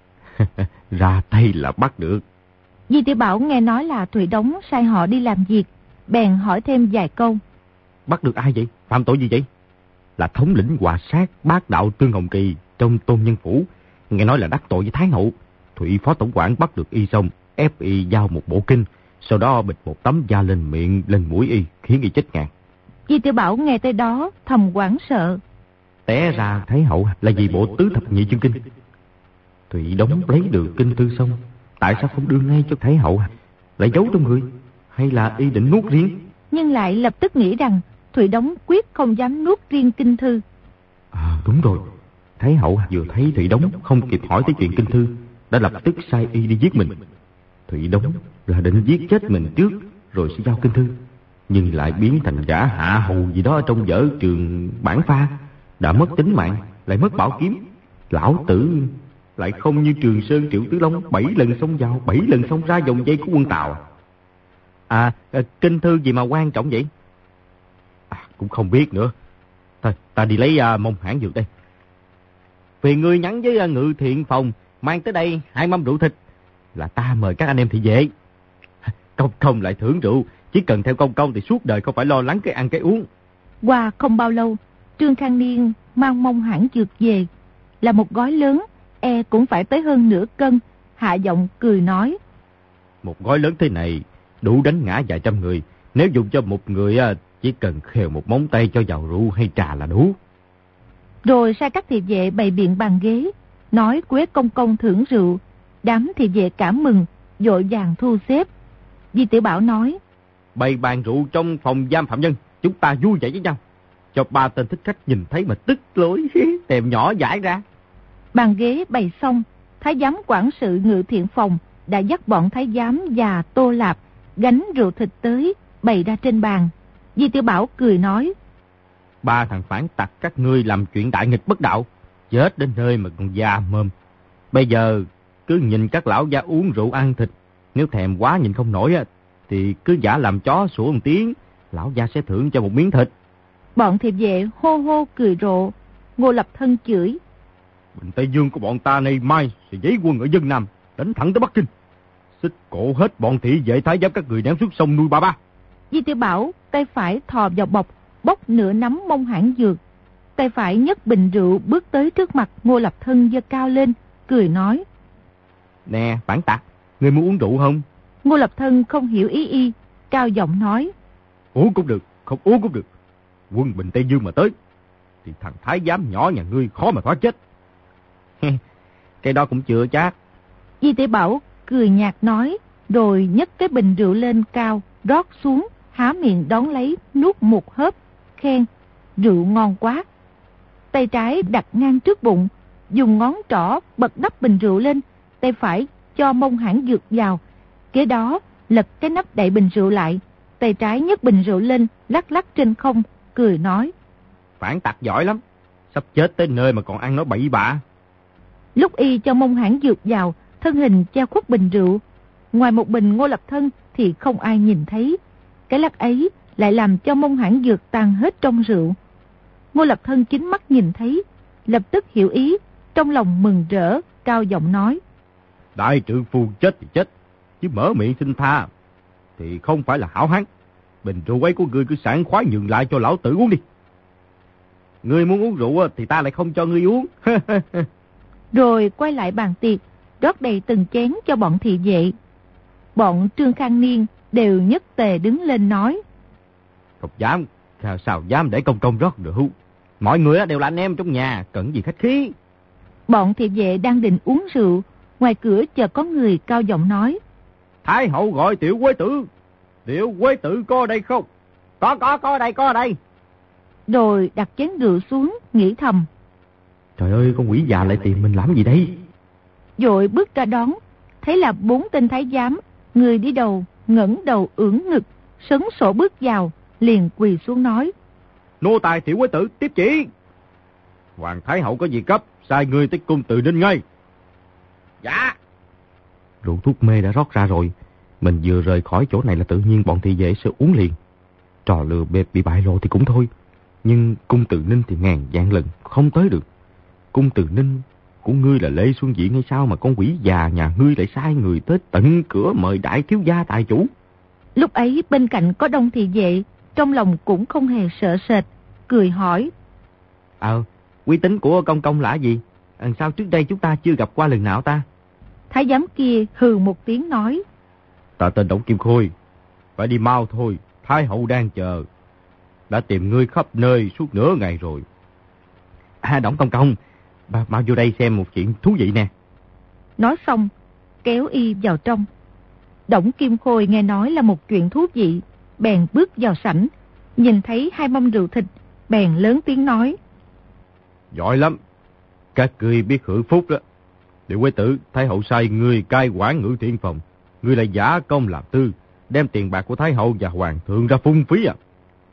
Ra tay là bắt được. Di Tiểu Bảo nghe nói là Thụy Đống sai họ đi làm việc, bèn hỏi thêm vài câu. Bắt được ai vậy? Phạm tội gì vậy? Là thống lĩnh Hòa Sát bác đạo Tương Hồng Kỳ trong Tôn Nhân Phủ. Nghe nói là đắc tội với Thái Hậu. Thụy Phó Tổng quản bắt được y xong, ép y giao một bộ kinh, sau đó bịch một tấm da lên miệng, lên mũi y, khiến y chết ngạt. Di Tiểu Bảo nghe tới đó thầm hoảng sợ. Té ra Thái Hậu là vì bộ tứ thập nhị chương kinh. Thụy Đống lấy được kinh thư xong, tại sao không đưa ngay cho Thái Hậu, lại giấu trong người, hay là y định nuốt riêng? Nhưng lại lập tức nghĩ rằng Thụy Đống quyết không dám nuốt riêng kinh thư. À đúng rồi, Thái Hậu vừa thấy Thụy Đống không kịp hỏi tới chuyện kinh thư, đã lập tức sai y đi giết mình. Thụy Đống là định giết chết mình trước, rồi sẽ giao kinh thư, nhưng lại biến thành gã hạ hầu gì đó trong vở Trường Bản Pha, đã mất tính mạng, lại mất bảo kiếm. Lão tử lại không như Trường Sơn Triệu Tứ Long bảy lần xông vào, bảy lần xông ra vòng dây của quân Tào. À, kinh thư gì mà quan trọng vậy? À, cũng không biết nữa. Thôi, ta đi lấy uh, mông hãn dược đây. phiền ngươi nhắn với Ngự Thiện Phòng mang tới đây hai mâm rượu thịt, là ta mời các anh em thị vệ. Công công lại thưởng rượu, chỉ cần theo công công thì suốt đời không phải lo lắng cái ăn cái uống. Qua không bao lâu, Trương Khang Niên mang mông hãng dược về, là một gói lớn, e cũng phải tới hơn nửa cân. Hạ giọng cười nói: Một gói lớn thế này đủ đánh ngã vài trăm người, nếu dùng cho một người chỉ cần khều một móng tay cho vào rượu hay trà là đủ. Rồi sai các thị vệ bày biện bàn ghế, nói Quế công công thưởng rượu. Đám thị vệ cảm mừng, vội vàng thu xếp. Di Tiểu Bảo nói: Bày bàn rượu trong phòng giam phạm nhân, chúng ta vui vẻ với nhau, cho ba tên thích khách nhìn thấy mà tức lối tèm nhỏ giải ra. Bàn ghế bày xong, thái giám quản sự Ngự Thiện Phòng đã dắt bọn thái giám và Tô Lạp gánh rượu thịt tới, bày ra trên bàn. Di Tiểu Bảo cười nói: Ba thằng phản tặc các ngươi làm chuyện đại nghịch bất đạo, chết đến nơi mà còn già mồm. Bây giờ cứ nhìn các lão gia uống rượu ăn thịt, nếu thèm quá nhìn không nổi thì cứ giả làm chó sủa một tiếng, lão gia sẽ thưởng cho một miếng thịt. Bọn thị vệ hô hô cười rộ. Ngô Lập Thân chửi: Bình Tây Dương của bọn ta nay mai sẽ giấy quân ở dân Nam, đánh thẳng tới Bắc Kinh, xích cổ hết bọn thị vệ thái giám các người ném xuống sông nuôi ba ba. Di Tiểu Bảo tay phải thò vào bọc, bốc nửa nắm mông hãng dược, tay phải nhấc bình rượu bước tới trước mặt Ngô Lập Thân giơ cao lên, cười nói: Nè phản tặc, ngươi muốn uống rượu không? Ngô Lập Thân không hiểu ý y, cao giọng nói: Uống cũng được, không uống cũng được. Quân Bình Tây Dương mà tới thì thằng thái giám nhỏ nhà ngươi khó mà thoát chết. Cái đó cũng chưa chắc. Di Tiểu Bảo cười nhạt nói, rồi nhấc cái bình rượu lên cao, rót xuống, há miệng đón lấy, nuốt một hớp, khen: Rượu ngon quá. Tay trái đặt ngang trước bụng, dùng ngón trỏ bật nắp bình rượu lên, tay phải cho mông hãng dược vào, kế đó lật cái nắp đậy bình rượu lại, tay trái nhấc bình rượu lên, lắc lắc trên không, cười nói: Phản tặc giỏi lắm, sắp chết tới nơi mà còn ăn nói bậy bạ. Lúc y cho mông hãng dược vào, thân hình che khuất bình rượu, ngoài một bình Ngô Lập Thân thì không ai nhìn thấy. Cái lắc ấy lại làm cho mông hãng dược tan hết trong rượu. Ngô Lập Thân chính mắt nhìn thấy, lập tức hiểu ý, trong lòng mừng rỡ, cao giọng nói: Đại trượng phu chết thì chết, chứ mở miệng xin tha thì không phải là hảo hán. Bình rượu ấy của ngươi cứ sảng khoái nhường lại cho lão tử uống đi. Ngươi muốn uống rượu thì ta lại không cho ngươi uống. Rồi quay lại bàn tiệc, rót đầy từng chén cho bọn thị vệ. Bọn Trương Khang Niên đều nhất tề đứng lên nói: Không dám, sao dám để công công rót rượu. Mọi người đều là anh em trong nhà, cần gì khách khí. Bọn thị vệ đang định uống rượu, ngoài cửa chợt có người cao giọng nói: Thái hậu gọi Tiểu Quế Tử. Tiểu Quế Tử có đây không? Có, có, có đây, có đây. Rồi đặt chén rượu xuống, nghĩ thầm: Trời ơi, con quỷ già lại tìm mình làm gì đây? Vội bước ra đón, thấy là bốn tên thái giám, người đi đầu ngẩng đầu ưỡn ngực, sấn sổ bước vào, liền quỳ xuống nói: Nô tài Tiểu Quế Tử tiếp chỉ. Hoàng Thái hậu có gì cấp, sai ngươi tới cung Từ Ninh ngay. Dạ. Rượu thuốc mê đã rót ra rồi, mình vừa rời khỏi chỗ này là tự nhiên bọn thị vệ sẽ uống liền. Trò lừa bịp bị bại lộ thì cũng thôi, nhưng cung Từ Ninh thì ngàn vạn lần không tới được. Cung Từ Ninh của ngươi là Lê Xuân Diện hay sao mà con quỷ già nhà ngươi lại sai người tới tận cửa mời đại thiếu gia tài chủ? Lúc ấy bên cạnh có đông thị vệ, trong lòng cũng không hề sợ sệt, cười hỏi: Ờ, uy tín của công công là gì? À, sao trước đây chúng ta chưa gặp qua lần nào ta? Thái giám kia hừ một tiếng nói: Ta tên Đổng Kim Khôi, phải đi mau thôi, Thái hậu đang chờ. Đã tìm ngươi khắp nơi suốt nửa ngày rồi. À, Đổng công công, bà mau vô đây xem một chuyện thú vị nè. Nói xong, kéo y vào trong. Đổng Kim Khôi nghe nói là một chuyện thú vị, bèn bước vào sảnh, nhìn thấy hai mâm rượu thịt, bèn lớn tiếng nói: Giỏi lắm, các ngươi biết hưởng phúc đó. Tiểu Quế Tử, Thái hậu sai ngươi cai quản Ngự Thiện Phòng, ngươi lại giả công làm tư, đem tiền bạc của Thái hậu và hoàng thượng ra phung phí à?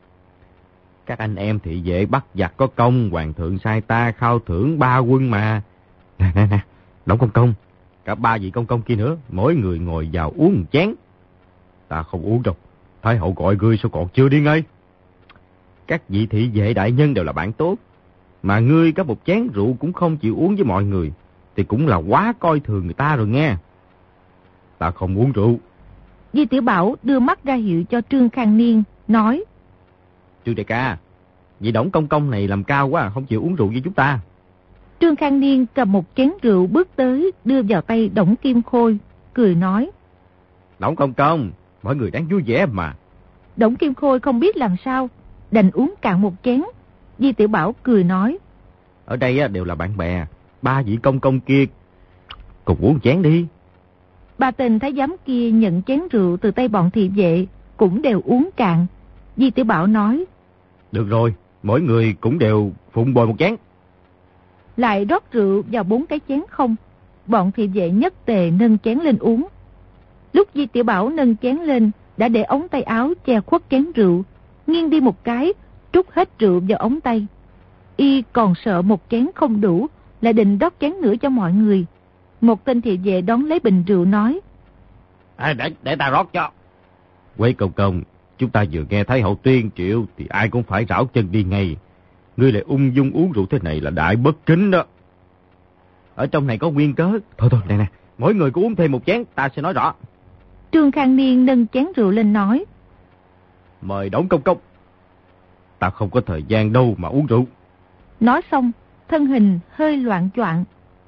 Các anh em thị vệ bắt giặc có công, hoàng thượng sai ta khao thưởng ba quân mà. Nè nè nè, Đổng công công, cả ba vị công công kia nữa, mỗi người ngồi vào uống một chén. Ta không uống đâu, Thái hậu gọi ngươi sao còn chưa đi ngay? Các vị thị vệ đại nhân đều là bạn tốt, Mà ngươi có một chén rượu cũng không chịu uống với mọi người, thì cũng là quá coi thường người ta rồi nghe. Ta không uống rượu. Di Tiểu Bảo đưa mắt ra hiệu cho Trương Khang Niên, nói: Trương đại ca, vị Đổng công công này làm cao quá, không chịu uống rượu với chúng ta. Trương Khang Niên cầm một chén rượu bước tới, đưa vào tay Đổng Kim Khôi, cười nói: Đổng công công, mọi người đang vui vẻ mà. Đổng Kim Khôi không biết làm sao, đành uống cạn một chén. Di Tiểu Bảo cười nói: Ở đây đều là bạn bè, ba vị công công kia cùng uống chén đi. Ba tên thái giám kia nhận chén rượu từ tay bọn thị vệ, cũng đều uống cạn. Di Tiểu Bảo nói: Được rồi, mỗi người cũng đều phụng bồi một chén. Lại rót rượu vào bốn cái chén không. Bọn thị vệ nhất tề nâng chén lên uống. Lúc Di Tiểu Bảo nâng chén lên, đã để ống tay áo che khuất chén rượu, nghiêng đi một cái, trút hết rượu vào ống tay. Y còn sợ một chén không đủ, lại định rót chén nữa cho mọi người. Một tên thị vệ đón lấy bình rượu nói: À, để, để ta rót cho. Quế công công, chúng ta vừa nghe thấy hậu tuyên triệu thì ai cũng phải rảo chân đi ngay. Ngươi lại ung dung uống rượu thế này là đại bất kính đó. Ở trong này có nguyên cớ. Thôi thôi, nè nè, mỗi người cứ uống thêm một chén, ta sẽ nói rõ. Trương Khang Niên nâng chén rượu lên nói: Mời Đổng công công. Ta không có thời gian đâu mà uống rượu. Nói xong, thân hình hơi loạn choạng.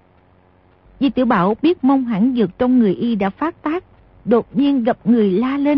Di Tiểu Bảo biết mông hãn dược trong người y đã phát tác, đột nhiên gặp người la lên: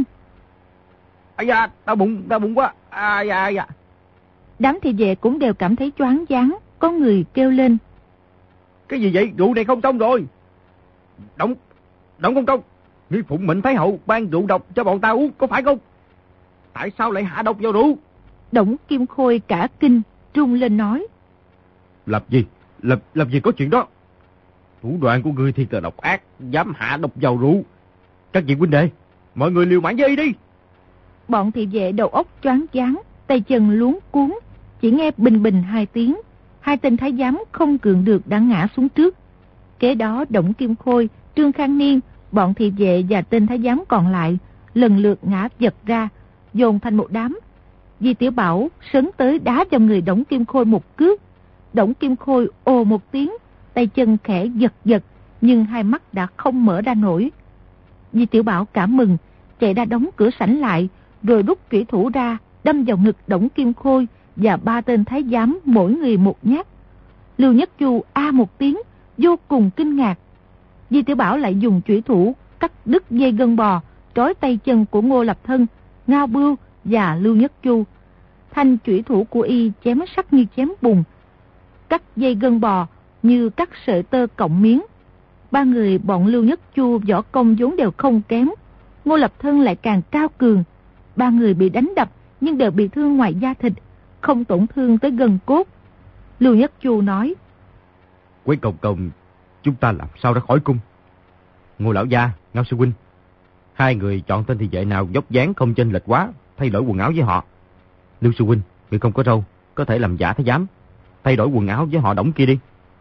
Ây da, đau bụng, đau bụng quá. Ai da, ai da. Đám thị vệ cũng đều cảm thấy choáng váng, có người kêu lên: Cái gì vậy? Rượu này không xong rồi. Đổng, Đổng công công, ngươi phụng mệnh Thái hậu ban rượu độc cho bọn ta uống, có phải không? Tại sao lại hạ độc vào rượu? Đổng Kim Khôi cả kinh, run lên nói: Làm gì? Làm, làm gì có chuyện đó? Thủ đoạn của ngươi thì là độc ác, dám hạ độc vào rượu. Các vị huynh đệ, mọi người liều mạng với y đi. Bọn thị vệ đầu óc choáng váng, tay chân luống cuốn, chỉ nghe bình bình hai tiếng, hai tên thái giám không cưỡng được đã ngã xuống trước. Kế đó Đổng Kim Khôi, Trương Khang Niên, bọn thị vệ và tên thái giám còn lại lần lượt ngã vật ra, dồn thành một đám. Di Tiểu Bảo sấn tới đá vào người Đổng Kim Khôi một cước. Đổng Kim Khôi ồ một tiếng, tay chân khẽ giật giật, nhưng hai mắt đã không mở ra nổi. Di Tiểu Bảo cảm mừng, chạy ra đóng cửa sảnh lại, rồi rút chủy thủ ra, đâm vào ngực Đổng Kim Khôi và ba tên thái giám mỗi người một nhát. Lưu Nhất Chu a một tiếng, vô cùng kinh ngạc. Di Tiểu Bảo lại dùng chủy thủ cắt đứt dây gân bò, trói tay chân của Ngô Lập Thân, Ngao Bưu và Lưu Nhất Chu. Thanh chủy thủ của y chém sắc như chém bùn, cắt dây gân bò như cắt sợi tơ cọng miếng. Ba người bọn Lưu Nhất Chu võ công vốn đều không kém, Ngô Lập Thân lại càng cao cường. Ba người bị đánh đập nhưng đều bị thương ngoài da thịt, không tổn thương tới gân cốt. Lưu Nhất Chu nói: Quế công công, chúng ta làm sao ra khỏi cung? Ngô lão gia, Ngao sư huynh, hai người chọn tên thị vệ nào dốc dáng không chênh lệch quá, thay đổi quần áo với họ. Lưu sư huynh, người không có râu, có thể làm giả thái giám, thay đổi quần áo với họ Đổng kia đi.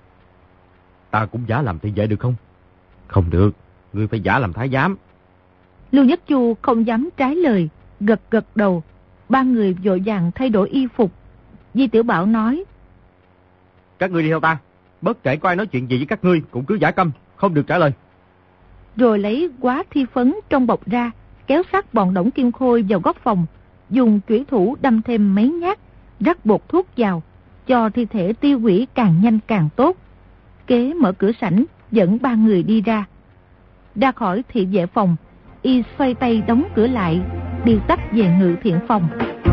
Ta cũng giả làm thị vệ được không? Không được, ngươi phải giả làm thái giám. Lưu Nhất Chu không dám trái lời, gật gật đầu. Ba người vội vàng thay đổi y phục. Di Tiểu Bảo nói: Các ngươi đi theo ta, bất kể có ai nói chuyện gì với các ngươi cũng cứ giả câm, không được trả lời. Rồi lấy quá thi phấn trong bọc ra, kéo sát bọn Đổng Kim Khôi vào góc phòng, dùng chủy thủ đâm thêm mấy nhát, rắc bột thuốc vào, cho thi thể tiêu hủy càng nhanh càng tốt. Kế mở cửa sảnh, dẫn ba người đi ra. Ra khỏi thị vệ phòng, y xoay tay đóng cửa lại, điều tắt về Ngự Thiện phòng.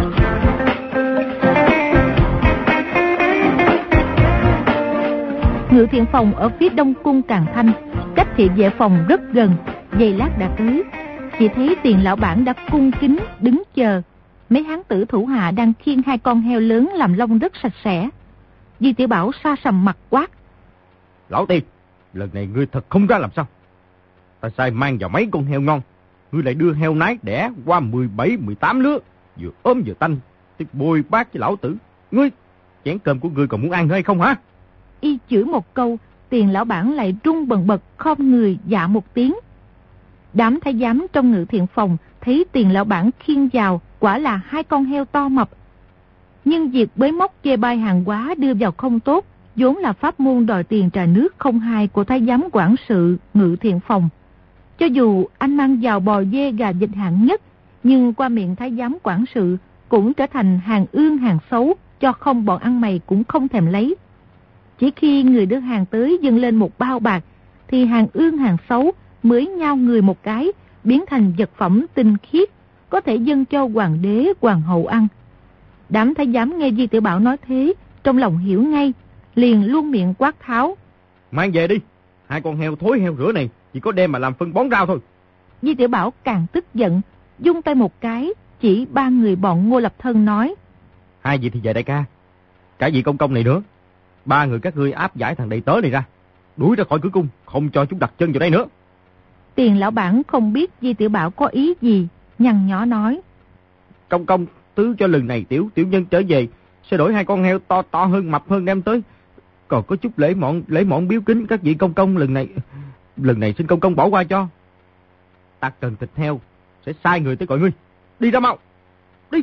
Ngự Thiện phòng ở phía đông cung Càn Thanh, cách thị vệ phòng rất gần, giây lát đã tới. Chỉ thấy Tiền lão bản đã cung kính đứng chờ. Mấy hán tử thủ hạ đang khiêng hai con heo lớn làm lông rất sạch sẽ. Di Tiểu Bảo sa sầm mặt quát: Lão Tiền, lần này ngươi thật không ra làm sao? Ta sai mang vào mấy con heo ngon, ngươi lại đưa heo nái đẻ qua mười bảy mười tám lứa, vừa ốm vừa tanh, tức bôi bát với lão tử. Ngươi, chén cơm của ngươi còn muốn ăn hay không hả? Y chửi một câu, Tiền lão bản lại run bần bật khom người dạ một tiếng. Đám thái giám trong Ngự Thiện phòng thấy Tiền lão bản khiêng vào quả là hai con heo to mập. Nhưng việc bới móc chê bai hàng hóa đưa vào không tốt vốn là pháp môn đòi tiền trà nước không hai của thái giám quản sự Ngự Thiện Phòng. Cho dù anh mang vào bò dê gà vịt hạng nhất, nhưng qua miệng thái giám quản sự cũng trở thành hàng ương hàng xấu, cho không bọn ăn mày cũng không thèm lấy. Chỉ khi người đưa hàng tới dâng lên một bao bạc, thì hàng ương hàng xấu mới nhao người một cái, biến thành vật phẩm tinh khiết, có thể dâng cho hoàng đế, hoàng hậu ăn. Đám thái giám nghe Di Tiểu Bảo nói thế, trong lòng hiểu ngay, liền luôn miệng quát tháo: Mang về đi, hai con heo thối heo rửa này chỉ có đem mà làm phân bón rau thôi. Di Tiểu Bảo càng tức giận, dung tay một cái, chỉ ba người bọn Ngô Lập Thân nói: Hai vị thì về đại ca, cả vị công công này nữa, ba người các ngươi áp giải thằng đầy tớ này ra, đuổi ra khỏi cửa cung, không cho chúng đặt chân vào đây nữa. Tiền lão bản không biết Di Tiểu Bảo có ý gì, nhăn nhó nói: Công công tứ cho lần này tiểu tiểu nhân trở về, sẽ đổi hai con heo to to hơn, mập hơn đem tới. Còn có chút lễ mọn lễ mọn biếu kính các vị công công, lần này lần này xin công công bỏ qua cho. Ta cần thịt heo, sẽ sai người tới gọi ngươi. Đi ra mau, đi.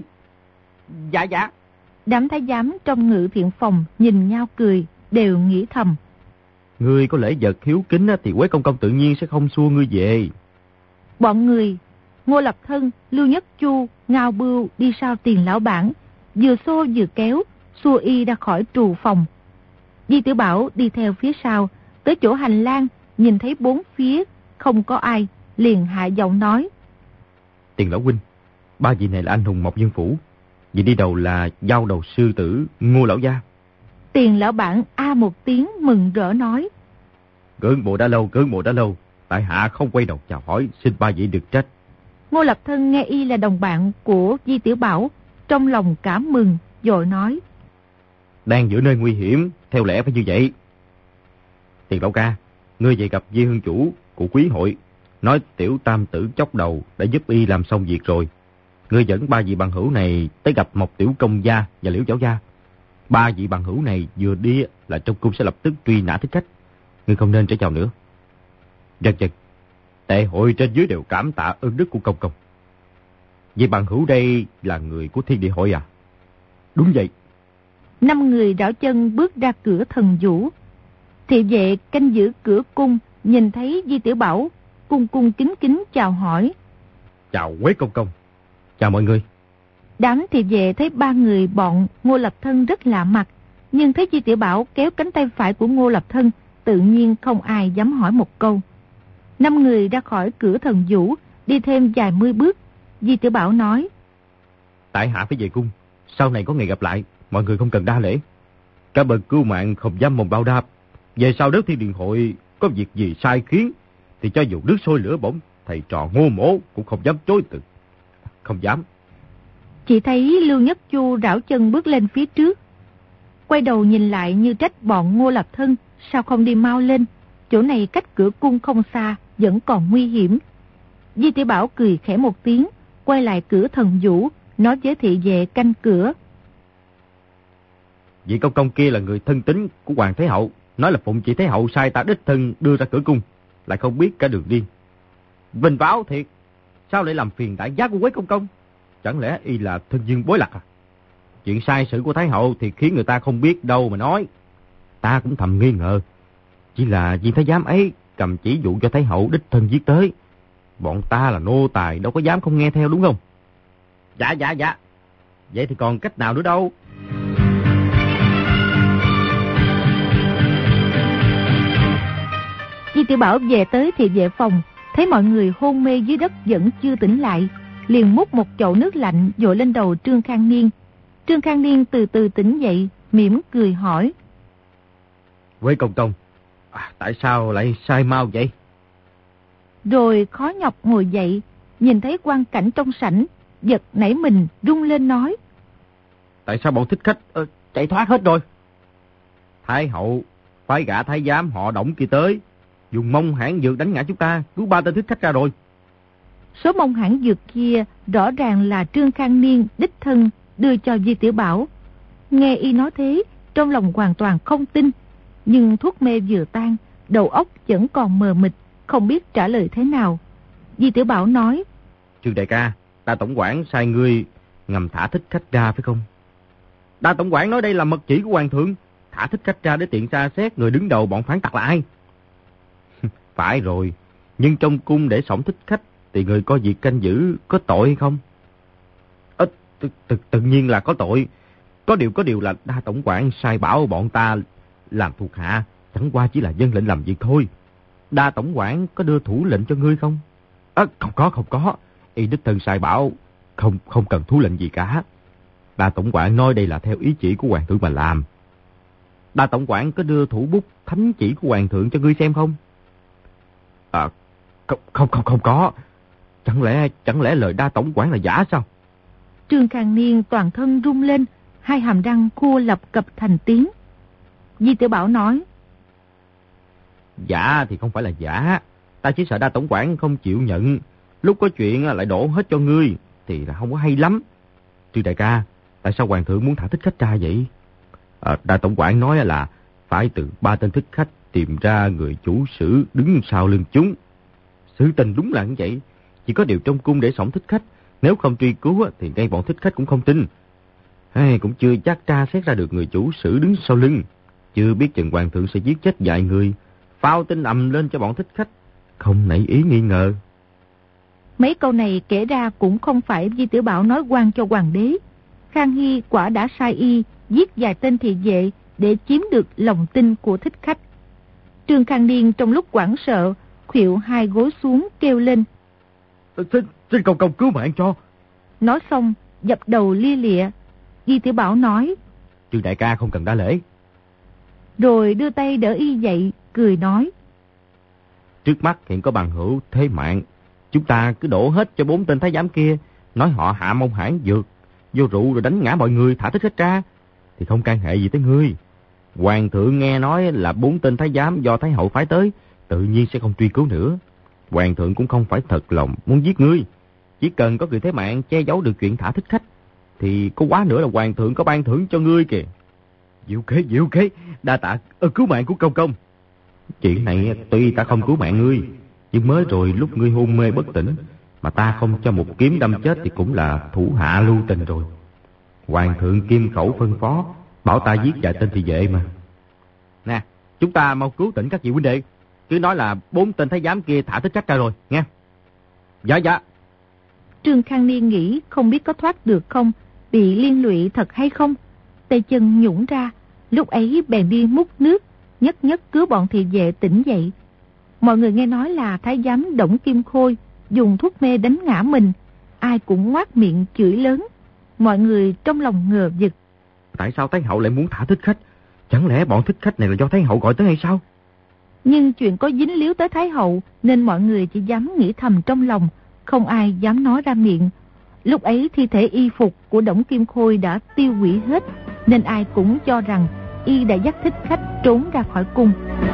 Dạ dạ. Đám thái giám trong Ngự Thiện Phòng nhìn nhau cười, đều nghĩ thầm: Ngươi có lễ vật hiếu kính thì Quế công công tự nhiên sẽ không xua ngươi về. Bọn người Ngô Lập Thân, Lưu Nhất Chu, Ngao Bưu đi sau Tiền lão bản, vừa xô vừa kéo, xua y ra khỏi trù phòng. Di Tiểu Bảo đi theo phía sau, tới chỗ hành lang, nhìn thấy bốn phía không có ai, liền hạ giọng nói: Tiền lão huynh, ba vị này là anh hùng Mộc Dương Phủ, vị đi đầu là giao đầu sư tử Ngô lão gia. Tiền lão bản a một tiếng mừng rỡ nói: Cưỡng bộ đã lâu, cưỡng bộ đã lâu, tại hạ không quay đầu chào hỏi, xin ba vị được trách. Ngô Lập Thân nghe y là đồng bạn của Di Tiểu Bảo, trong lòng cảm mừng, vội nói: Đang giữa nơi nguy hiểm, theo lẽ phải như vậy. Tiền lão ca, ngươi về gặp Di Hương chủ của quý hội, nói tiểu tam tử chốc đầu đã giúp y làm xong việc rồi. Ngươi dẫn ba vị bằng hữu này tới gặp Mộc tiểu công gia và Liễu Chảo gia. Ba vị bằng hữu này vừa đi là trong cung sẽ lập tức truy nã thích khách. Ngươi không nên trở chào nữa. Giật giật, tệ hội trên dưới đều cảm tạ ơn đức của công công. Vị bằng hữu đây là người của Thiên Địa hội à? Đúng vậy. Năm người đảo chân bước ra cửa Thần Vũ. Thị vệ canh giữ cửa cung nhìn thấy Di Tiểu Bảo, cung cung kính kính chào hỏi: Chào Quế công công. Chào mọi người. Đám thị vệ thấy ba người bọn Ngô Lập Thân rất lạ mặt, nhưng thấy Di Tiểu Bảo kéo cánh tay phải của Ngô Lập Thân, tự nhiên không ai dám hỏi một câu. Năm người ra khỏi cửa Thần Vũ, đi thêm vài mươi bước. Di Tiểu Bảo nói: Tại hạ phải về cung, sau này có ngày gặp lại, mọi người không cần đa lễ. Cả bậc cứu mạng không dám mong bao đáp. Về sau nếu Thiên Điện hội có việc gì sai khiến, thì cho dù nước sôi lửa bỏng, thầy trò Ngô mỗ cũng không dám chối từ. Không dám. Chỉ thấy Lưu Nhất Chu rảo chân bước lên phía trước, quay đầu nhìn lại như trách bọn Ngô Lập Thân sao không đi mau lên, chỗ này cách cửa cung không xa, vẫn còn nguy hiểm. Di Tiểu Bảo cười khẽ một tiếng, quay lại cửa Thần Vũ, nói với thị vệ canh cửa: Vị công công kia là người thân tín của Hoàng Thái Hậu, nói là phụng chị Thái Hậu sai ta đích thân đưa ra cửa cung, lại không biết cả đường đi. Vinh váo thiệt, sao lại làm phiền đại giá của Quế công công? Chẳng lẽ y là thân dương bối lạc à? Chuyện sai sự của Thái Hậu thì khiến người ta không biết đâu mà nói. Ta cũng thầm nghi ngờ, chỉ là viên thái giám ấy cầm chỉ dụ cho Thái Hậu đích thân viết tới. Bọn ta là nô tài, đâu có dám không nghe theo đúng không? Dạ dạ dạ, vậy thì còn cách nào nữa đâu. Di Tiểu Bảo về tới thị vệ phòng, thấy mọi người hôn mê dưới đất vẫn chưa tỉnh lại, liền múc một chậu nước lạnh dội lên đầu Trương Khang Niên. Trương Khang Niên từ từ tỉnh dậy, mỉm cười hỏi: Quế công công, à, tại sao lại sai mau vậy? Rồi khó nhọc ngồi dậy, nhìn thấy quang cảnh trong sảnh, giật nảy mình rung lên nói: Tại sao bọn thích khách uh, chạy thoát hết rồi? Thái Hậu phái gã thái giám họ Đổng kia tới, dùng mông hãn dược đánh ngã chúng ta, cứu ba tên thích khách ra rồi. Số mông hãn dược kia rõ ràng là Trương Khang Niên đích thân đưa cho Di Tiểu Bảo. Nghe y nói thế, trong lòng hoàn toàn không tin, nhưng thuốc mê vừa tan, đầu óc vẫn còn mờ mịt, không biết trả lời thế nào. Di Tiểu Bảo nói: Trương đại ca, ta tổng quản sai ngươi ngầm thả thích khách ra phải không? Đa tổng quản nói đây là mật chỉ của hoàng thượng, thả thích khách ra để tiện tra xét người đứng đầu bọn phản tặc là ai. Phải rồi, nhưng trong cung để xổng thích khách thì người có việc canh giữ có tội hay không? À, tự, tự, tự nhiên là có tội. Có điều có điều là đa tổng quản sai bảo bọn ta làm thuộc hạ, chẳng qua chỉ là dân lệnh làm việc thôi. Đa tổng quản có đưa thủ lệnh cho ngươi không? À, không có, không có. Y đích thân sai bảo, không không cần thủ lệnh gì cả. Đa tổng quản nói đây là theo ý chỉ của hoàng thượng mà làm. Đa tổng quản có đưa thủ bút thánh chỉ của hoàng thượng cho ngươi xem không? À, không, không, không, không có. Chẳng lẽ, chẳng lẽ lời đa tổng quản là giả sao? Trương Khang Niên toàn thân rung lên, hai hàm răng khua lập cập thành tiếng. Di Tiểu Bảo nói: Giả thì không phải là giả, ta chỉ sợ đa tổng quản không chịu nhận, lúc có chuyện lại đổ hết cho ngươi, thì là không có hay lắm. Trương đại ca, tại sao hoàng thượng muốn thả thích khách ra vậy? À, đa tổng quản nói là phải từ ba tên thích khách tìm ra người chủ sử đứng sau lưng chúng. Sự tình đúng là như vậy, chỉ có điều trong cung để xổng thích khách, nếu không truy cứu thì ngay bọn thích khách cũng không tin. Hay cũng chưa chắc tra xét ra được người chủ sử đứng sau lưng, chưa biết chừng hoàng thượng sẽ giết chết vài người, phao tin ầm lên cho bọn thích khách, không nảy ý nghi ngờ. Mấy câu này kể ra cũng không phải Di Tiểu Bảo nói quan cho hoàng đế. Khang Hy quả đã sai y giết vài tên thị vệ để chiếm được lòng tin của thích khách. Trương Khang Niên trong lúc hoảng sợ, khuỵu hai gối xuống kêu lên: Xin, xin công công cứu mạng cho. Nói xong dập đầu lia lịa. Di Tiểu Bảo nói: Trương đại ca không cần đa lễ. Rồi đưa tay đỡ y dậy, cười nói: Trước mắt hiện có bằng hữu thế mạng, chúng ta cứ đổ hết cho bốn tên thái giám kia, nói họ hạ mông hãn dược, vô rượu rồi đánh ngã mọi người, thả thích khách ra, thì không can hệ gì tới ngươi. Hoàng thượng nghe nói là bốn tên thái giám do thái hậu phái tới, tự nhiên sẽ không truy cứu nữa. Hoàng thượng cũng không phải thật lòng muốn giết ngươi, chỉ cần có người thế mạng che giấu được chuyện thả thích khách, thì có quá nữa là hoàng thượng có ban thưởng cho ngươi kìa. Diệu kế, diệu kế, đa tạ ơn cứu mạng của công công. Chuyện này tuy ta không cứu mạng ngươi, nhưng mới rồi lúc ngươi hôn mê bất tỉnh, mà ta không cho một kiếm đâm chết thì cũng là thủ hạ lưu tình rồi. Hoàng thượng kim khẩu phân phó, bảo ta giết vài tên thị vệ mà. Nè, chúng ta mau cứu tỉnh các vị huynh đệ, cứ nói là bốn tên thái giám kia thả thích khách ra rồi, nghe. Dạ dạ. Trương Khang Niên nghĩ không biết có thoát được không, bị liên lụy thật hay không. Tay chân nhũn ra, lúc ấy bèn đi múc nước, nhất nhất cứu bọn thị vệ tỉnh dậy. Mọi người nghe nói là thái giám Đổng Kim Khôi dùng thuốc mê đánh ngã mình, ai cũng ngoác miệng chửi lớn. Mọi người trong lòng ngờ vực. Tại sao thái hậu lại muốn thả thích khách? Chẳng lẽ bọn thích khách này là do thái hậu gọi tới hay sao? Nhưng chuyện có dính líu tới thái hậu nên mọi người chỉ dám nghĩ thầm trong lòng, không ai dám nói ra miệng. Lúc ấy thi thể y phục của Đổng Kim Khôi đã tiêu hủy hết, nên ai cũng cho rằng y đã dắt thích khách trốn ra khỏi cung.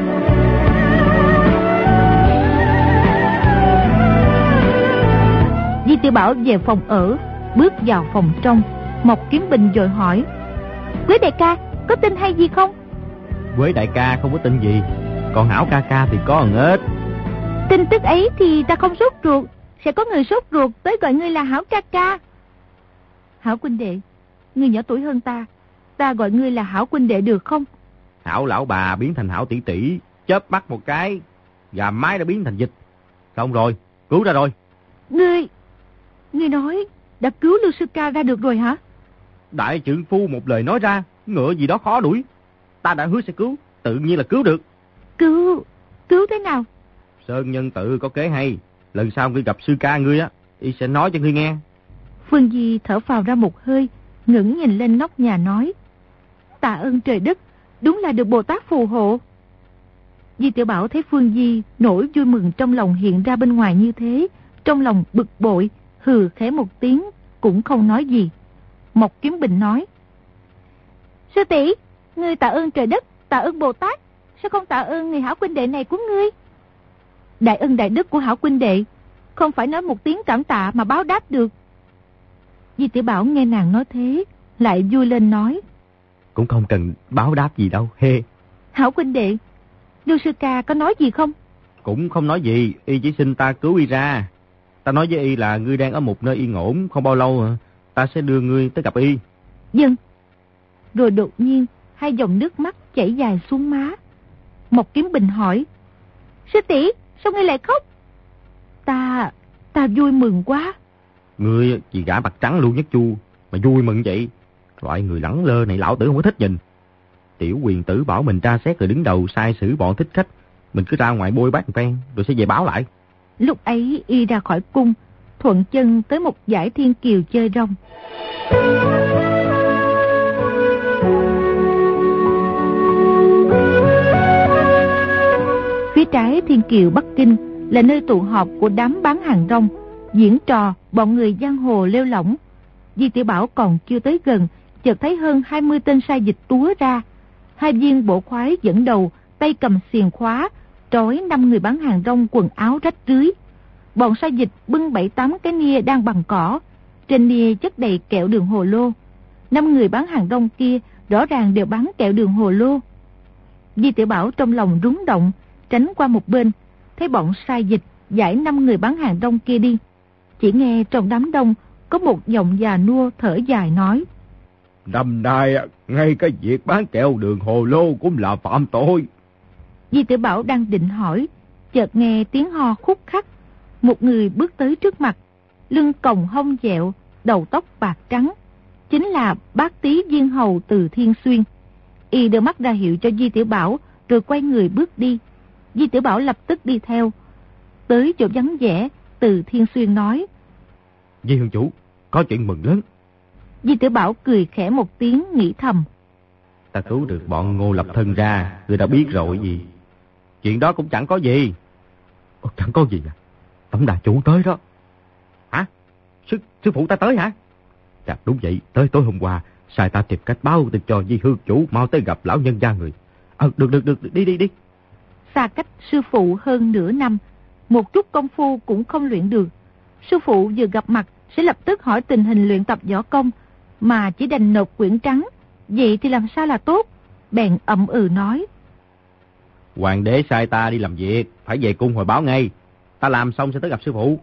Di Tiểu Bảo về phòng ở, bước vào phòng trong. Mộc Kiếm Bình vội hỏi: Quế đại ca, có tin hay gì không? Quế đại ca không có tin gì, còn Hảo ca ca thì có một ít. Tin tức ấy thì ta không sốt ruột, sẽ có người sốt ruột tới gọi ngươi là Hảo ca ca. Hảo huynh đệ, ngươi nhỏ tuổi hơn ta, ta gọi ngươi là Hảo huynh đệ được không? Hảo lão bà biến thành Hảo tỷ tỷ, chớp mắt một cái, gà mái đã biến thành vịt. Xong rồi, cứu ra rồi. Ngươi, ngươi nói đã cứu Lưu Sư Ca ra được rồi hả? Đại trượng phu một lời nói ra, ngựa gì đó khó đuổi. Ta đã hứa sẽ cứu, tự nhiên là cứu được. Cứu, cứu thế nào? Sơn nhân tự có kế hay, lần sau ngươi gặp sư ca ngươi á, y sẽ nói cho ngươi nghe. Phương Di thở phào ra một hơi, ngẩng nhìn lên nóc nhà nói: Tạ ơn trời đất, đúng là được Bồ Tát phù hộ. Di Tiểu Bảo thấy Phương Di nỗi vui mừng trong lòng hiện ra bên ngoài như thế, trong lòng bực bội, hừ khẽ một tiếng, cũng không nói gì. Mộc Kiếm Bình nói: Sư tỷ, ngươi tạ ơn trời đất, tạ ơn Bồ Tát, sao không tạ ơn người Hảo huynh đệ này của ngươi? Đại ân đại đức của Hảo huynh đệ, không phải nói một tiếng cảm tạ mà báo đáp được. Di Tiểu Bảo nghe nàng nói thế, lại vui lên nói: Cũng không cần báo đáp gì đâu, hê. Hảo huynh đệ, Lưu Sư Ca có nói gì không? Cũng không nói gì, y chỉ xin ta cứu y ra. Ta nói với y là ngươi đang ở một nơi yên ổn, không bao lâu ta sẽ đưa ngươi tới gặp y. Dân. rồi đột nhiên hai dòng nước mắt chảy dài xuống má. Mộc Kiếm Bình hỏi: Sư tỷ, sao ngươi lại khóc? Ta, ta vui mừng quá. Ngươi chỉ gã mặt trắng luôn Nhất Chu mà vui mừng vậy? Loại người lẳng lơ này lão tử không có thích nhìn. Tiểu quyền tử bảo mình tra xét rồi đứng đầu sai xử bọn thích khách, mình cứ ra ngoài bôi bát một phen rồi sẽ về báo lại. Lúc ấy y ra khỏi cung, thuận chân tới một dải thiên kiều chơi rong. Phía trái thiên kiều Bắc Kinh là nơi tụ họp của đám bán hàng rong, diễn trò bọn người giang hồ lêu lỏng. Di Tiểu Bảo còn chưa tới gần, chợt thấy hơn hai mươi tên sai dịch túa ra. Hai viên bộ khoái dẫn đầu, tay cầm xiềng khóa, trói năm người bán hàng rong quần áo rách rưới. Bọn sai dịch bưng bảy tám cái nia đang bằng cỏ, trên nia chất đầy kẹo đường hồ lô. Năm người bán hàng rong kia rõ ràng đều bán kẹo đường hồ lô. Di Tiểu Bảo trong lòng rúng động, tránh qua một bên, thấy bọn sai dịch giải năm người bán hàng rong kia đi. Chỉ nghe trong đám đông có một giọng già nua thở dài nói: Năm nay ngay cái việc bán kẹo đường hồ lô cũng là phạm tội. Di Tiểu Bảo đang định hỏi, chợt nghe tiếng ho khúc khắc. Một người bước tới trước mặt, lưng còng hông dẹo, đầu tóc bạc trắng, chính là bác tý viên hầu Từ Thiên Xuyên. Y đưa mắt ra hiệu cho Di Tiểu Bảo, rồi quay người bước đi. Di Tiểu Bảo lập tức đi theo. Tới chỗ vắng vẻ, Từ Thiên Xuyên nói: Di Hương chủ, có chuyện mừng lớn. Di Tiểu Bảo cười khẽ một tiếng, nghĩ thầm: Ta cứu được bọn Ngô Lập Thân ra, người đã biết rồi gì. Chuyện đó cũng chẳng có gì. Ồ, chẳng có gì à? Tổng đà chủ tới đó. Hả? Sư, sư phụ ta tới hả? Dạ đúng vậy, tới tối hôm qua, sai ta tìm cách báo tin cho Di Hương chủ mau tới gặp lão nhân gia người. Ờ, được, được, được, đi, đi, đi. Xa cách sư phụ hơn nửa năm, một chút công phu cũng không luyện được. Sư phụ vừa gặp mặt sẽ lập tức hỏi tình hình luyện tập võ công, mà chỉ đành nộp quyển trắng, vậy thì làm sao là tốt? Bèn ậm ừ nói: Hoàng đế sai ta đi làm việc, phải về cung hồi báo ngay. Ta làm xong sẽ tới gặp sư phụ.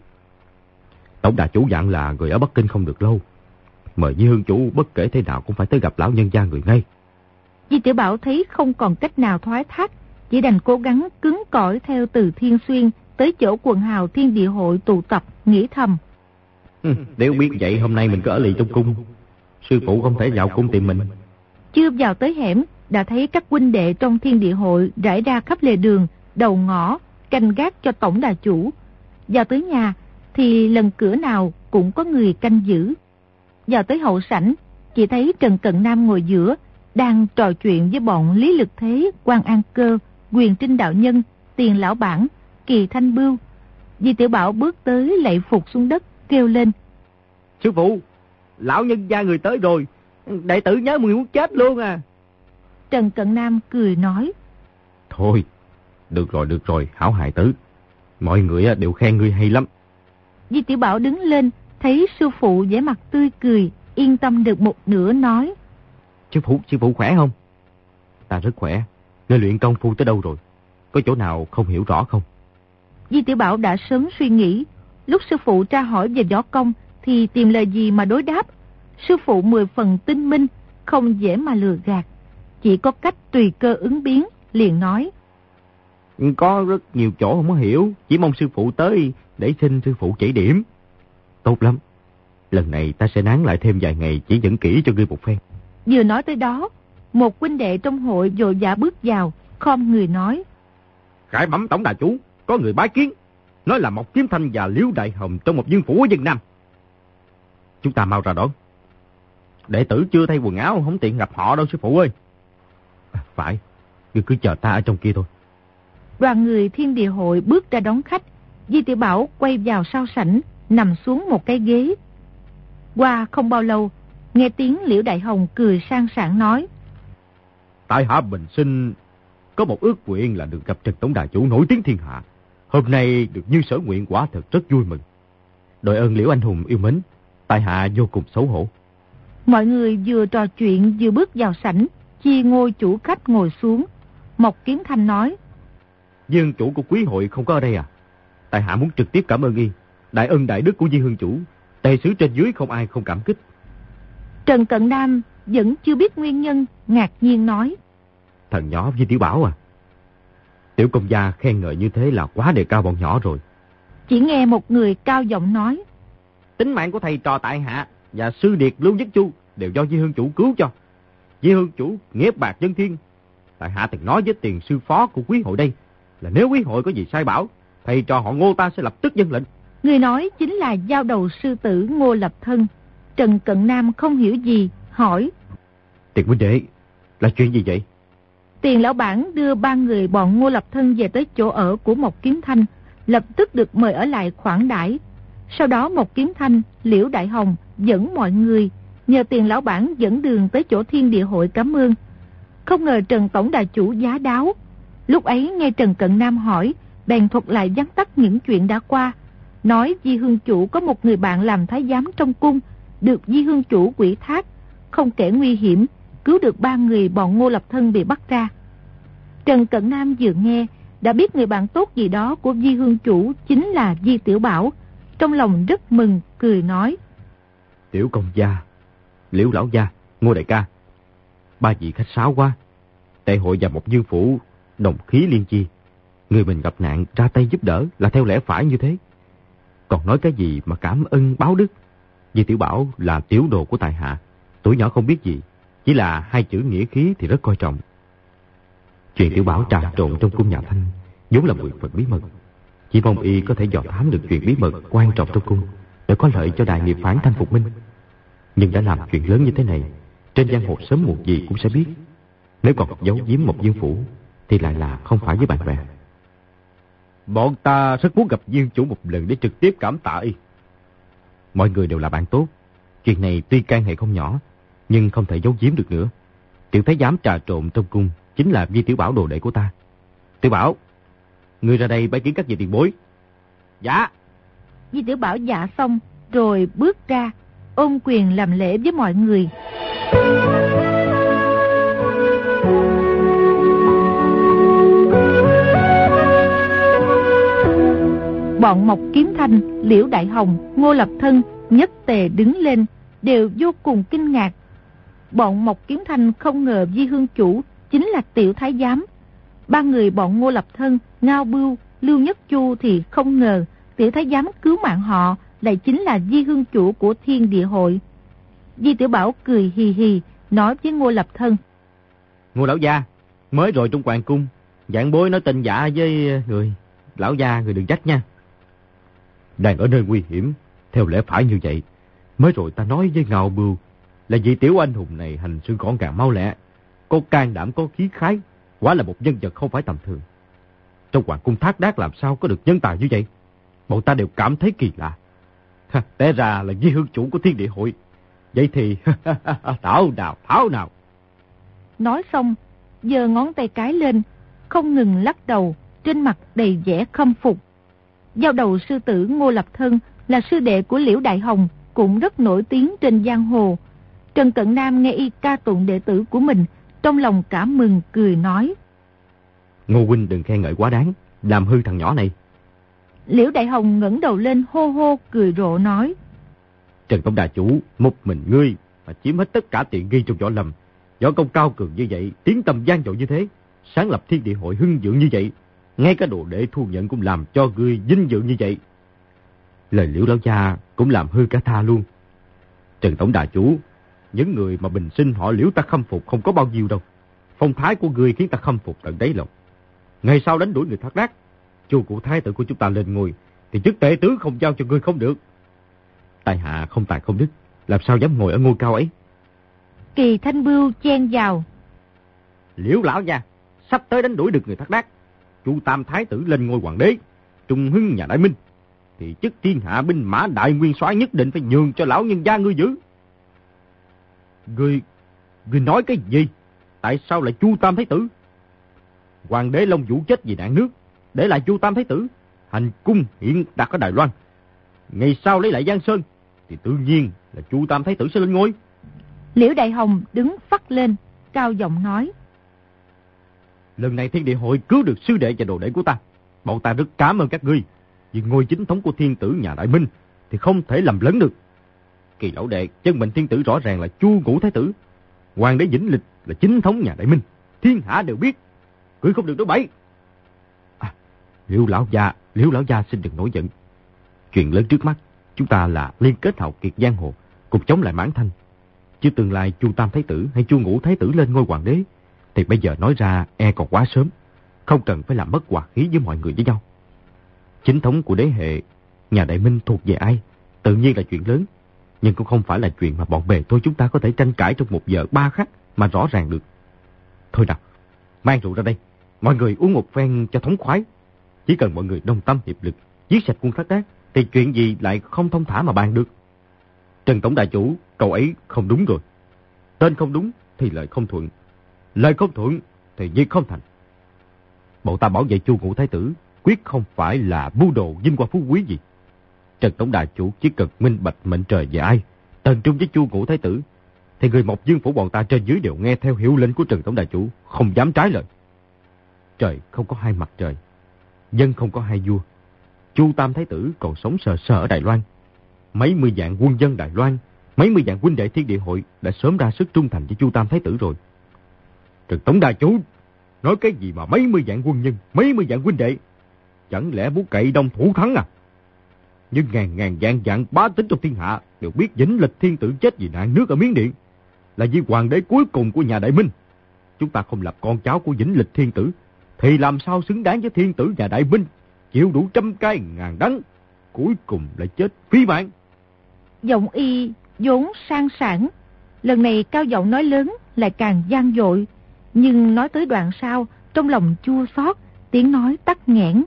Tổng đà chủ dặn là người ở Bắc Kinh không được lâu, mời Di Hương chủ bất kể thế nào cũng phải tới gặp lão nhân gia người ngay. Di Tiểu Bảo thấy không còn cách nào thoái thác, chỉ đành cố gắng cứng cỏi theo Từ Thiên Xuyên tới chỗ quần hào Thiên Địa Hội tụ tập, nghĩ thầm: ừ, Nếu biết vậy hôm nay mình cứ ở lì trong cung, sư phụ không thể vào cung tìm mình. Chưa vào tới hẻm, đã thấy các huynh đệ trong Thiên Địa Hội rải ra khắp lề đường, đầu ngõ, canh gác cho tổng đà chủ. Vào tới nhà thì lần cửa nào cũng có người canh giữ. Vào tới hậu sảnh, chỉ thấy Trần Cận Nam ngồi giữa, đang trò chuyện với bọn Lý Lực Thế, Quan An Cơ, Quyền Trinh Đạo Nhân, Tiền Lão Bản, Kỳ Thanh Bưu. Di Tiểu Bảo bước tới lạy phục xuống đất, kêu lên: Sư phụ, lão nhân gia người tới rồi, đệ tử nhớ mười muốn chết luôn à. Trần Cận Nam cười nói: Thôi, được rồi, được rồi, hảo hài tử. Mọi người đều khen ngươi hay lắm. Di Tiểu Bảo đứng lên, thấy sư phụ vẻ mặt tươi cười, yên tâm được một nửa nói: Sư phụ, sư phụ khỏe không? Ta rất khỏe. Ngươi luyện công phu tới đâu rồi? Có chỗ nào không hiểu rõ không? Di Tiểu Bảo đã sớm suy nghĩ, lúc sư phụ tra hỏi về võ công thì tìm lời gì mà đối đáp. Sư phụ mười phần tinh minh, không dễ mà lừa gạt, chỉ có cách tùy cơ ứng biến, liền nói: Có rất nhiều chỗ không có hiểu, chỉ mong sư phụ tới để xin sư phụ chỉ điểm. Tốt lắm, lần này ta sẽ nán lại thêm vài ngày chỉ dẫn kỹ cho ngươi một phen. Vừa nói tới đó, một huynh đệ trong hội vội vã bước vào, khom người nói: Khải bẩm tổng đà chủ, có người bái kiến, nói là Mộc Kiếm Thanh và Liễu Đại Hồng trong một vương phủ ở Vân Nam. Chúng ta mau ra đón. Đệ tử chưa thay quần áo, không tiện gặp họ đâu sư phụ ơi. À, phải, ngươi cứ chờ ta ở trong kia thôi. Đoàn người Thiên Địa Hội bước ra đón khách. Di Tiểu Bảo quay vào sau sảnh, nằm xuống một cái ghế. Qua không bao lâu, nghe tiếng Liễu Đại Hồng cười sang sảng nói: Tại hạ bình sinh có một ước nguyện là được gặp Trần tổng đà chủ nổi tiếng thiên hạ. Hôm nay được như sở nguyện quả thật rất vui mừng. Đội ơn Liễu anh hùng yêu mến, tại hạ vô cùng xấu hổ. Mọi người vừa trò chuyện vừa bước vào sảnh, chia ngôi chủ khách ngồi xuống. Mộc Kiếm Thanh nói: Dương chủ của quý hội không có ở đây à? Tại hạ muốn trực tiếp cảm ơn y. Đại ân đại đức của Di Hương chủ, tề sứ trên dưới không ai không cảm kích. Trần Cận Nam vẫn chưa biết nguyên nhân, ngạc nhiên nói. Thằng nhỏ Di Tiểu Bảo à? Tiểu công gia khen ngợi như thế là quá đề cao bọn nhỏ rồi. Chỉ nghe một người cao giọng nói. Tính mạng của thầy trò tại hạ và sư điệt Lưu Nhất Chu đều do Di Hương chủ cứu cho. Di Hương chủ nghĩa bạc dân thiên. Tại hạ từng nói với tiền sư phó của quý hội đây là nếu quý hội có gì sai bảo, thầy trò họ Ngô ta sẽ lập tức dân lệnh. Người nói chính là giao đầu sư tử Ngô Lập Thân. Trần Cận Nam không hiểu gì, hỏi. Tiền huynh đệ, là chuyện gì vậy? Tiền lão bản đưa ba người bọn Ngô Lập Thân về tới chỗ ở của Mộc Kiếm Thanh, lập tức được mời ở lại khoản đãi. Sau đó Mộc Kiếm Thanh, Liễu Đại Hồng dẫn mọi người nhờ tiền lão bản dẫn đường tới chỗ Thiên Địa hội cảm ơn. Không ngờ Trần tổng đà chủ giá đáo. Lúc ấy nghe Trần Cận Nam hỏi, bèn thuật lại vắn tắt những chuyện đã qua, nói Di Hương chủ có một người bạn làm thái giám trong cung, được Di Hương chủ ủy thác, không kể nguy hiểm, cứu được ba người bọn Ngô Lập Thân bị bắt ra. Trần Cận Nam vừa nghe đã biết người bạn tốt gì đó của Di Hương chủ chính là Di Tiểu Bảo, trong lòng rất mừng, cười nói. Tiểu công gia, Liễu lão gia, Ngô đại ca, ba vị khách sáo quá. Đại hội và một dương phủ đồng khí liên chi, người mình gặp nạn ra tay giúp đỡ là theo lẽ phải như thế. Còn nói cái gì mà cảm ơn báo đức? Di Tiểu Bảo là tiểu đồ của tại hạ, tuổi nhỏ không biết gì, chỉ là hai chữ nghĩa khí thì rất coi trọng. Chuyện Tiểu Bảo trà trộn trong cung nhà Thanh vốn là một vật bí mật, chỉ mong y có thể dò thám được chuyện bí mật quan trọng trong cung để có lợi cho đại nghiệp phản Thanh phục minh. Nhưng đã làm chuyện lớn như thế này, trên giang hồ sớm muộn gì cũng sẽ biết. Nếu còn giấu giếm một dương phủ thì lại là không phải với bạn bè. Bọn ta rất muốn gặp Dương chủ một lần để trực tiếp cảm tạ y. Mọi người đều là bạn tốt. Chuyện này tuy can hệ không nhỏ, nhưng không thể giấu giếm được nữa. Tiểu thái giám trà trộn trong cung chính là Di Tiểu Bảo đồ đệ của ta. Tiểu Bảo, ngươi ra đây bái kiến các vị tiền bối. Dạ. Di Tiểu Bảo dạ xong rồi bước ra, ôm quyền làm lễ với mọi người. Bọn Mộc Kiếm Thanh, Liễu Đại Hồng, Ngô Lập Thân nhất tề đứng lên, đều vô cùng kinh ngạc. Bọn Mộc Kiếm Thanh không ngờ Di Hương chủ chính là tiểu thái giám. Ba người bọn Ngô Lập Thân, Ngao Bưu, Lưu Nhất Chu thì không ngờ tiểu thái giám cứu mạng họ lại chính là Di Hương chủ của Thiên Địa hội. Di Tiểu Bảo cười hì hì nói với Ngô Lập Thân. Ngô lão gia, mới rồi trong hoàng cung, vạn bối nói tình dạ với người. Lão gia, người đừng trách nha. Đang ở nơi nguy hiểm, theo lẽ phải như vậy. Mới rồi ta nói với Ngao Bưu là vị tiểu anh hùng này hành sự gọn gàng mau lẹ, có can đảm, có khí khái, quả là một nhân vật không phải tầm thường. Trong hoàng cung Thác Đác làm sao có được nhân tài như vậy? Bọn ta đều cảm thấy kỳ lạ. Ha, té ra là Di Hương chủ của Thiên Địa hội. Vậy thì thảo nào, thảo nào. Nói xong, giơ ngón tay cái lên, không ngừng lắc đầu, trên mặt đầy vẻ khâm phục. Giao đầu sư tử Ngô Lập Thân là sư đệ của Liễu Đại Hồng, cũng rất nổi tiếng trên giang hồ. Trần Cận Nam nghe y ca tụng đệ tử của mình, trong lòng cảm mừng, cười nói. Ngô huynh đừng khen ngợi quá đáng, làm hư thằng nhỏ này. Liễu Đại Hồng ngẩng đầu lên hô hô cười rộ nói. Trần tổng đà chủ, một mình ngươi mà chiếm hết tất cả tiện nghi trong võ lâm. Võ công cao cường như vậy, tiếng tầm gian dội như thế, sáng lập Thiên Địa hội hưng vượng như vậy, ngay cả đồ đệ thu nhận cũng làm cho ngươi vinh dự như vậy. Lời Liễu lão gia cũng làm hư cả tha luôn. Trần tổng đà chủ, những người mà bình sinh họ Liễu ta khâm phục không có bao nhiêu đâu. Phong thái của ngươi khiến ta khâm phục tận đáy lòng. Ngày sau đánh đuổi người Thác Đác, chu cụ thái tử của chúng ta lên ngôi, thì chức tể tướng không giao cho ngươi không được. Tại hạ không tài không đức, làm sao dám ngồi ở ngôi cao ấy. Kỳ Thanh Bưu chen vào. Liễu lão gia, sắp tới đánh đuổi được người Thác Đác, chu tam thái tử lên ngôi hoàng đế, trung hưng nhà Đại Minh, thì chức thiên hạ binh mã đại nguyên soái nhất định phải nhường cho lão nhân gia ngươi giữ. Ngươi, ngươi nói cái gì? Tại sao lại chu tam thái tử? Hoàng đế Long Vũ chết vì nạn nước, để lại chu tam thái tử, hành cung hiện đặt ở Đài Loan. Ngày sau lấy lại Giang Sơn, thì tự nhiên là chu tam thái tử sẽ lên ngôi. Liễu Đại Hồng đứng phắt lên, cao giọng nói. Lần này Thiên Địa hội cứu được sư đệ và đồ đệ của ta, bọn ta rất cảm ơn các ngươi. Vì ngôi chính thống của thiên tử nhà Đại Minh thì không thể làm lấn được. Kỳ lão đệ, chân mệnh thiên tử rõ ràng là Chu Ngũ thái tử, Hoàng đế Vĩnh Lịch là chính thống nhà Đại Minh, thiên hạ đều biết. Ngươi không được nói bậy. À, Liễu lão gia, Liễu lão gia xin đừng nổi giận. Chuyện lớn trước mắt, chúng ta là liên kết hào kiệt giang hồ, cùng chống lại Mãn Thanh. Chứ tương lai Chu Tam Thái Tử hay Chu Ngũ Thái Tử lên ngôi hoàng đế, thì bây giờ nói ra e còn quá sớm, không cần phải làm mất hòa khí với mọi người với nhau. Chính thống của đế hệ, nhà Đại Minh thuộc về ai, tự nhiên là chuyện lớn, nhưng cũng không phải là chuyện mà bọn bè tôi chúng ta có thể tranh cãi trong một giờ ba khắc mà rõ ràng được. Thôi nào, mang rượu ra đây, mọi người uống một phen cho thống khoái. Chỉ cần mọi người đồng tâm hiệp lực, giết sạch quân Thác Đác, thì chuyện gì lại không thông thả mà bàn được. Trần Tổng Đại Chủ, cậu ấy không đúng rồi. Tên không đúng thì lời không thuận, lời không thuận thì việc không thành. Bọn ta bảo vệ Chu Ngũ Thái Tử quyết không phải là mưu đồ vinh hoa phú quý gì. Trần Tổng Đại Chủ chỉ cần minh bạch mệnh trời về ai, tần trung với Chu Ngũ Thái Tử, thì người Mộc Dương phủ bọn ta trên dưới đều nghe theo hiệu lệnh của Trần Tổng Đại Chủ, không dám trái lời. Trời không có hai mặt trời, dân không có hai vua. Chu Tam Thái Tử còn sống sờ sờ ở Đài Loan. Mấy mươi vạn quân dân Đài Loan, mấy mươi vạn huynh đệ Thiên Địa Hội đã sớm ra sức trung thành với Chu Tam Thái Tử rồi. Trần Tổng Đại Chủ, nói cái gì mà mấy mươi vạn quân nhân, mấy mươi vạn huynh đệ? Chẳng lẽ muốn cậy đông thủ thắng à? Nhưng ngàn ngàn vạn vạn bá tính trong thiên hạ đều biết Vĩnh Lịch Thiên Tử chết vì nạn nước ở Miến Điện, là vì hoàng đế cuối cùng của nhà Đại Minh. Chúng ta không lập con cháu của Vĩnh Lịch Thiên Tử, thì làm sao xứng đáng với thiên tử nhà Đại Minh, chịu đủ trăm cay ngàn đắng, cuối cùng lại chết phí mạng. Giọng y vốn sang sảng, lần này cao giọng nói lớn lại càng vang dội, nhưng nói tới đoạn sau, trong lòng chua xót, tiếng nói tắc nghẽn.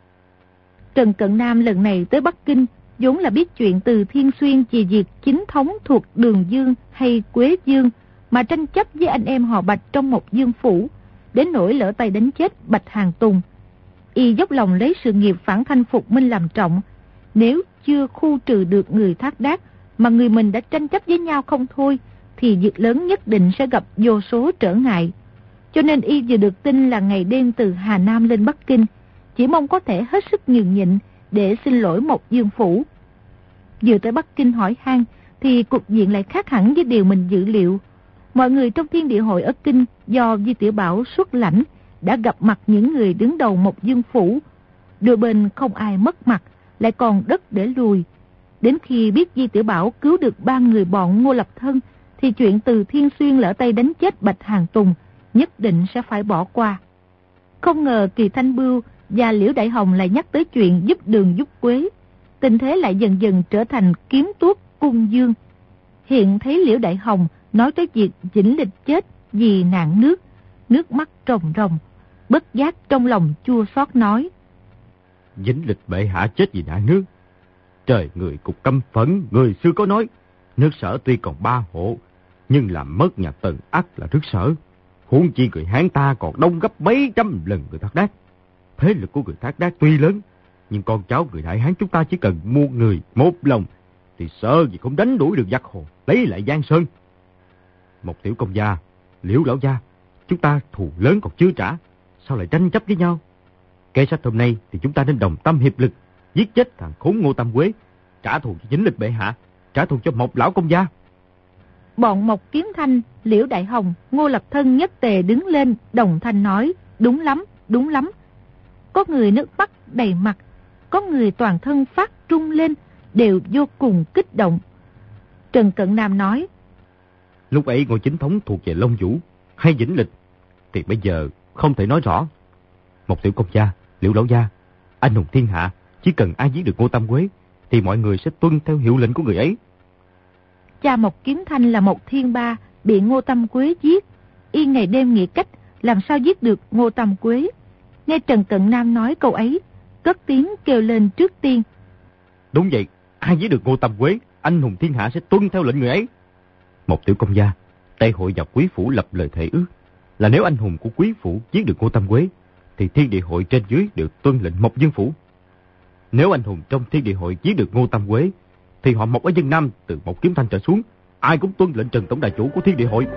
Trần Cận Nam lần này tới Bắc Kinh vốn là biết chuyện từ Thiên Xuyên về việc chính thống thuộc Đường Dương hay Quế Dương mà tranh chấp với anh em họ Bạch trong Mộc Dương phủ, đến nỗi lỡ tay đánh chết Bạch Hàng Tùng. Y dốc lòng lấy sự nghiệp phản thanh phục minh làm trọng, nếu chưa khu trừ được người Thác Đác mà người mình đã tranh chấp với nhau không thôi, thì việc lớn nhất định sẽ gặp vô số trở ngại. Cho nên y vừa được tin là ngày đêm từ Hà Nam lên Bắc Kinh, chỉ mong có thể hết sức nhường nhịn để xin lỗi Mộc Dương phủ. Vừa tới Bắc Kinh hỏi han thì cục diện lại khác hẳn với điều mình dự liệu. Mọi người trong Thiên Địa Hội ở Kinh do Di Tiểu Bảo xuất lãnh đã gặp mặt những người đứng đầu Mộc Dương phủ. Đôi bên không ai mất mặt, lại còn đất để lùi. Đến khi biết Di Tiểu Bảo cứu được ba người bọn Ngô Lập Thân, thì chuyện từ Thiên Xuyên lỡ tay đánh chết Bạch Hàng Tùng nhất định sẽ phải bỏ qua. Không ngờ Kỳ Thanh Bưu và Liễu Đại Hồng lại nhắc tới chuyện giúp Đường giúp Quế. Tình thế lại dần dần trở thành kiếm tuốt cung dương. Hiện thấy Liễu Đại Hồng nói tới việc Vĩnh Lịch chết vì nạn nước, nước mắt ròng ròng, bất giác trong lòng chua xót nói: Vĩnh Lịch bệ hạ chết vì nạn nước. Trời người cục căm phẫn, người xưa có nói, nước Sở tuy còn ba hộ, nhưng làm mất nhà Tần ắt là nước Sở. Huống chi người Hán ta còn đông gấp mấy trăm lần người Thác Đác. Thế lực của người Thác Đác tuy lớn, nhưng con cháu người Đại Hán chúng ta chỉ cần mua người một lòng, thì sợ gì không đánh đuổi được giặc hồ, lấy lại Giang Sơn. Một tiểu công gia, Liễu lão gia, chúng ta thù lớn còn chưa trả, sao lại tranh chấp với nhau? Kế sách hôm nay thì chúng ta nên đồng tâm hiệp lực, giết chết thằng khốn Ngô Tam Quế, trả thù cho Vĩnh Lịch bệ hạ, trả thù cho Mộc lão công gia. Bọn Mộc Kiếm Thanh, Liễu Đại Hồng, Ngô Lập Thân nhất tề đứng lên đồng thanh nói: đúng lắm, đúng lắm. Có người nước mắt đầy mặt, có người toàn thân phát trung lên, đều vô cùng kích động. Trần Cận Nam nói: lúc ấy ngôi chính thống thuộc về Long Vũ hay Vĩnh Lịch thì bây giờ không thể nói rõ. Một tiểu công gia, Liễu lão gia, anh hùng thiên hạ, chỉ cần ai giết được Ngô Tam Quế thì mọi người sẽ tuân theo hiệu lệnh của người ấy. Cha Mộc Kiếm Thanh là một thiên ba, bị Ngô Tam Quế giết, y ngày đêm nghĩ cách làm sao giết được Ngô Tam Quế. Nghe Trần Cận Nam nói câu ấy, cất tiếng kêu lên trước tiên: đúng vậy, ai giết được Ngô Tam Quế, anh hùng thiên hạ sẽ tuân theo lệnh người ấy. Một tiểu công gia, Tây Hội và Quý phủ lập lời thề ước là nếu anh hùng của Quý phủ giết được Ngô Tam Quế thì Thiên Địa Hội trên dưới đều tuân lệnh Mộc Dương phủ. Nếu anh hùng trong Thiên Địa Hội giết được Ngô Tam Quế thì họ Mộc ở Vân Nam từ Mộc Kiếm Thanh trở xuống, ai cũng tuân lệnh Trần Tổng Đại Chủ của Thiên Địa Hội.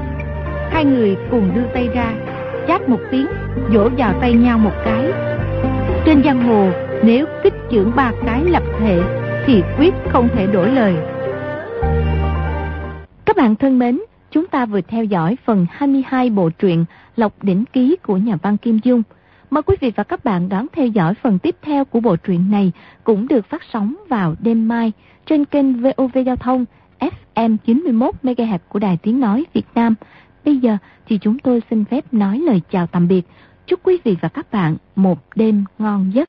Hai người cùng đưa tay ra, chát một tiếng, vỗ vào tay nhau một cái. Trên giang hồ, nếu kích chưởng ba cái lập thể thì quyết không thể đổi lời. Các bạn thân mến, chúng ta vừa theo dõi phần hai mươi hai bộ truyện Lộc Đỉnh Ký của nhà văn Kim Dung. Mời quý vị và các bạn đón theo dõi phần tiếp theo của bộ truyện này, cũng được phát sóng vào đêm mai trên kênh vê o vê Giao thông ép em chín mươi mốt mê ga héc của Đài Tiếng Nói Việt Nam. Bây giờ thì chúng tôi xin phép nói lời chào tạm biệt. Chúc quý vị và các bạn một đêm ngon giấc.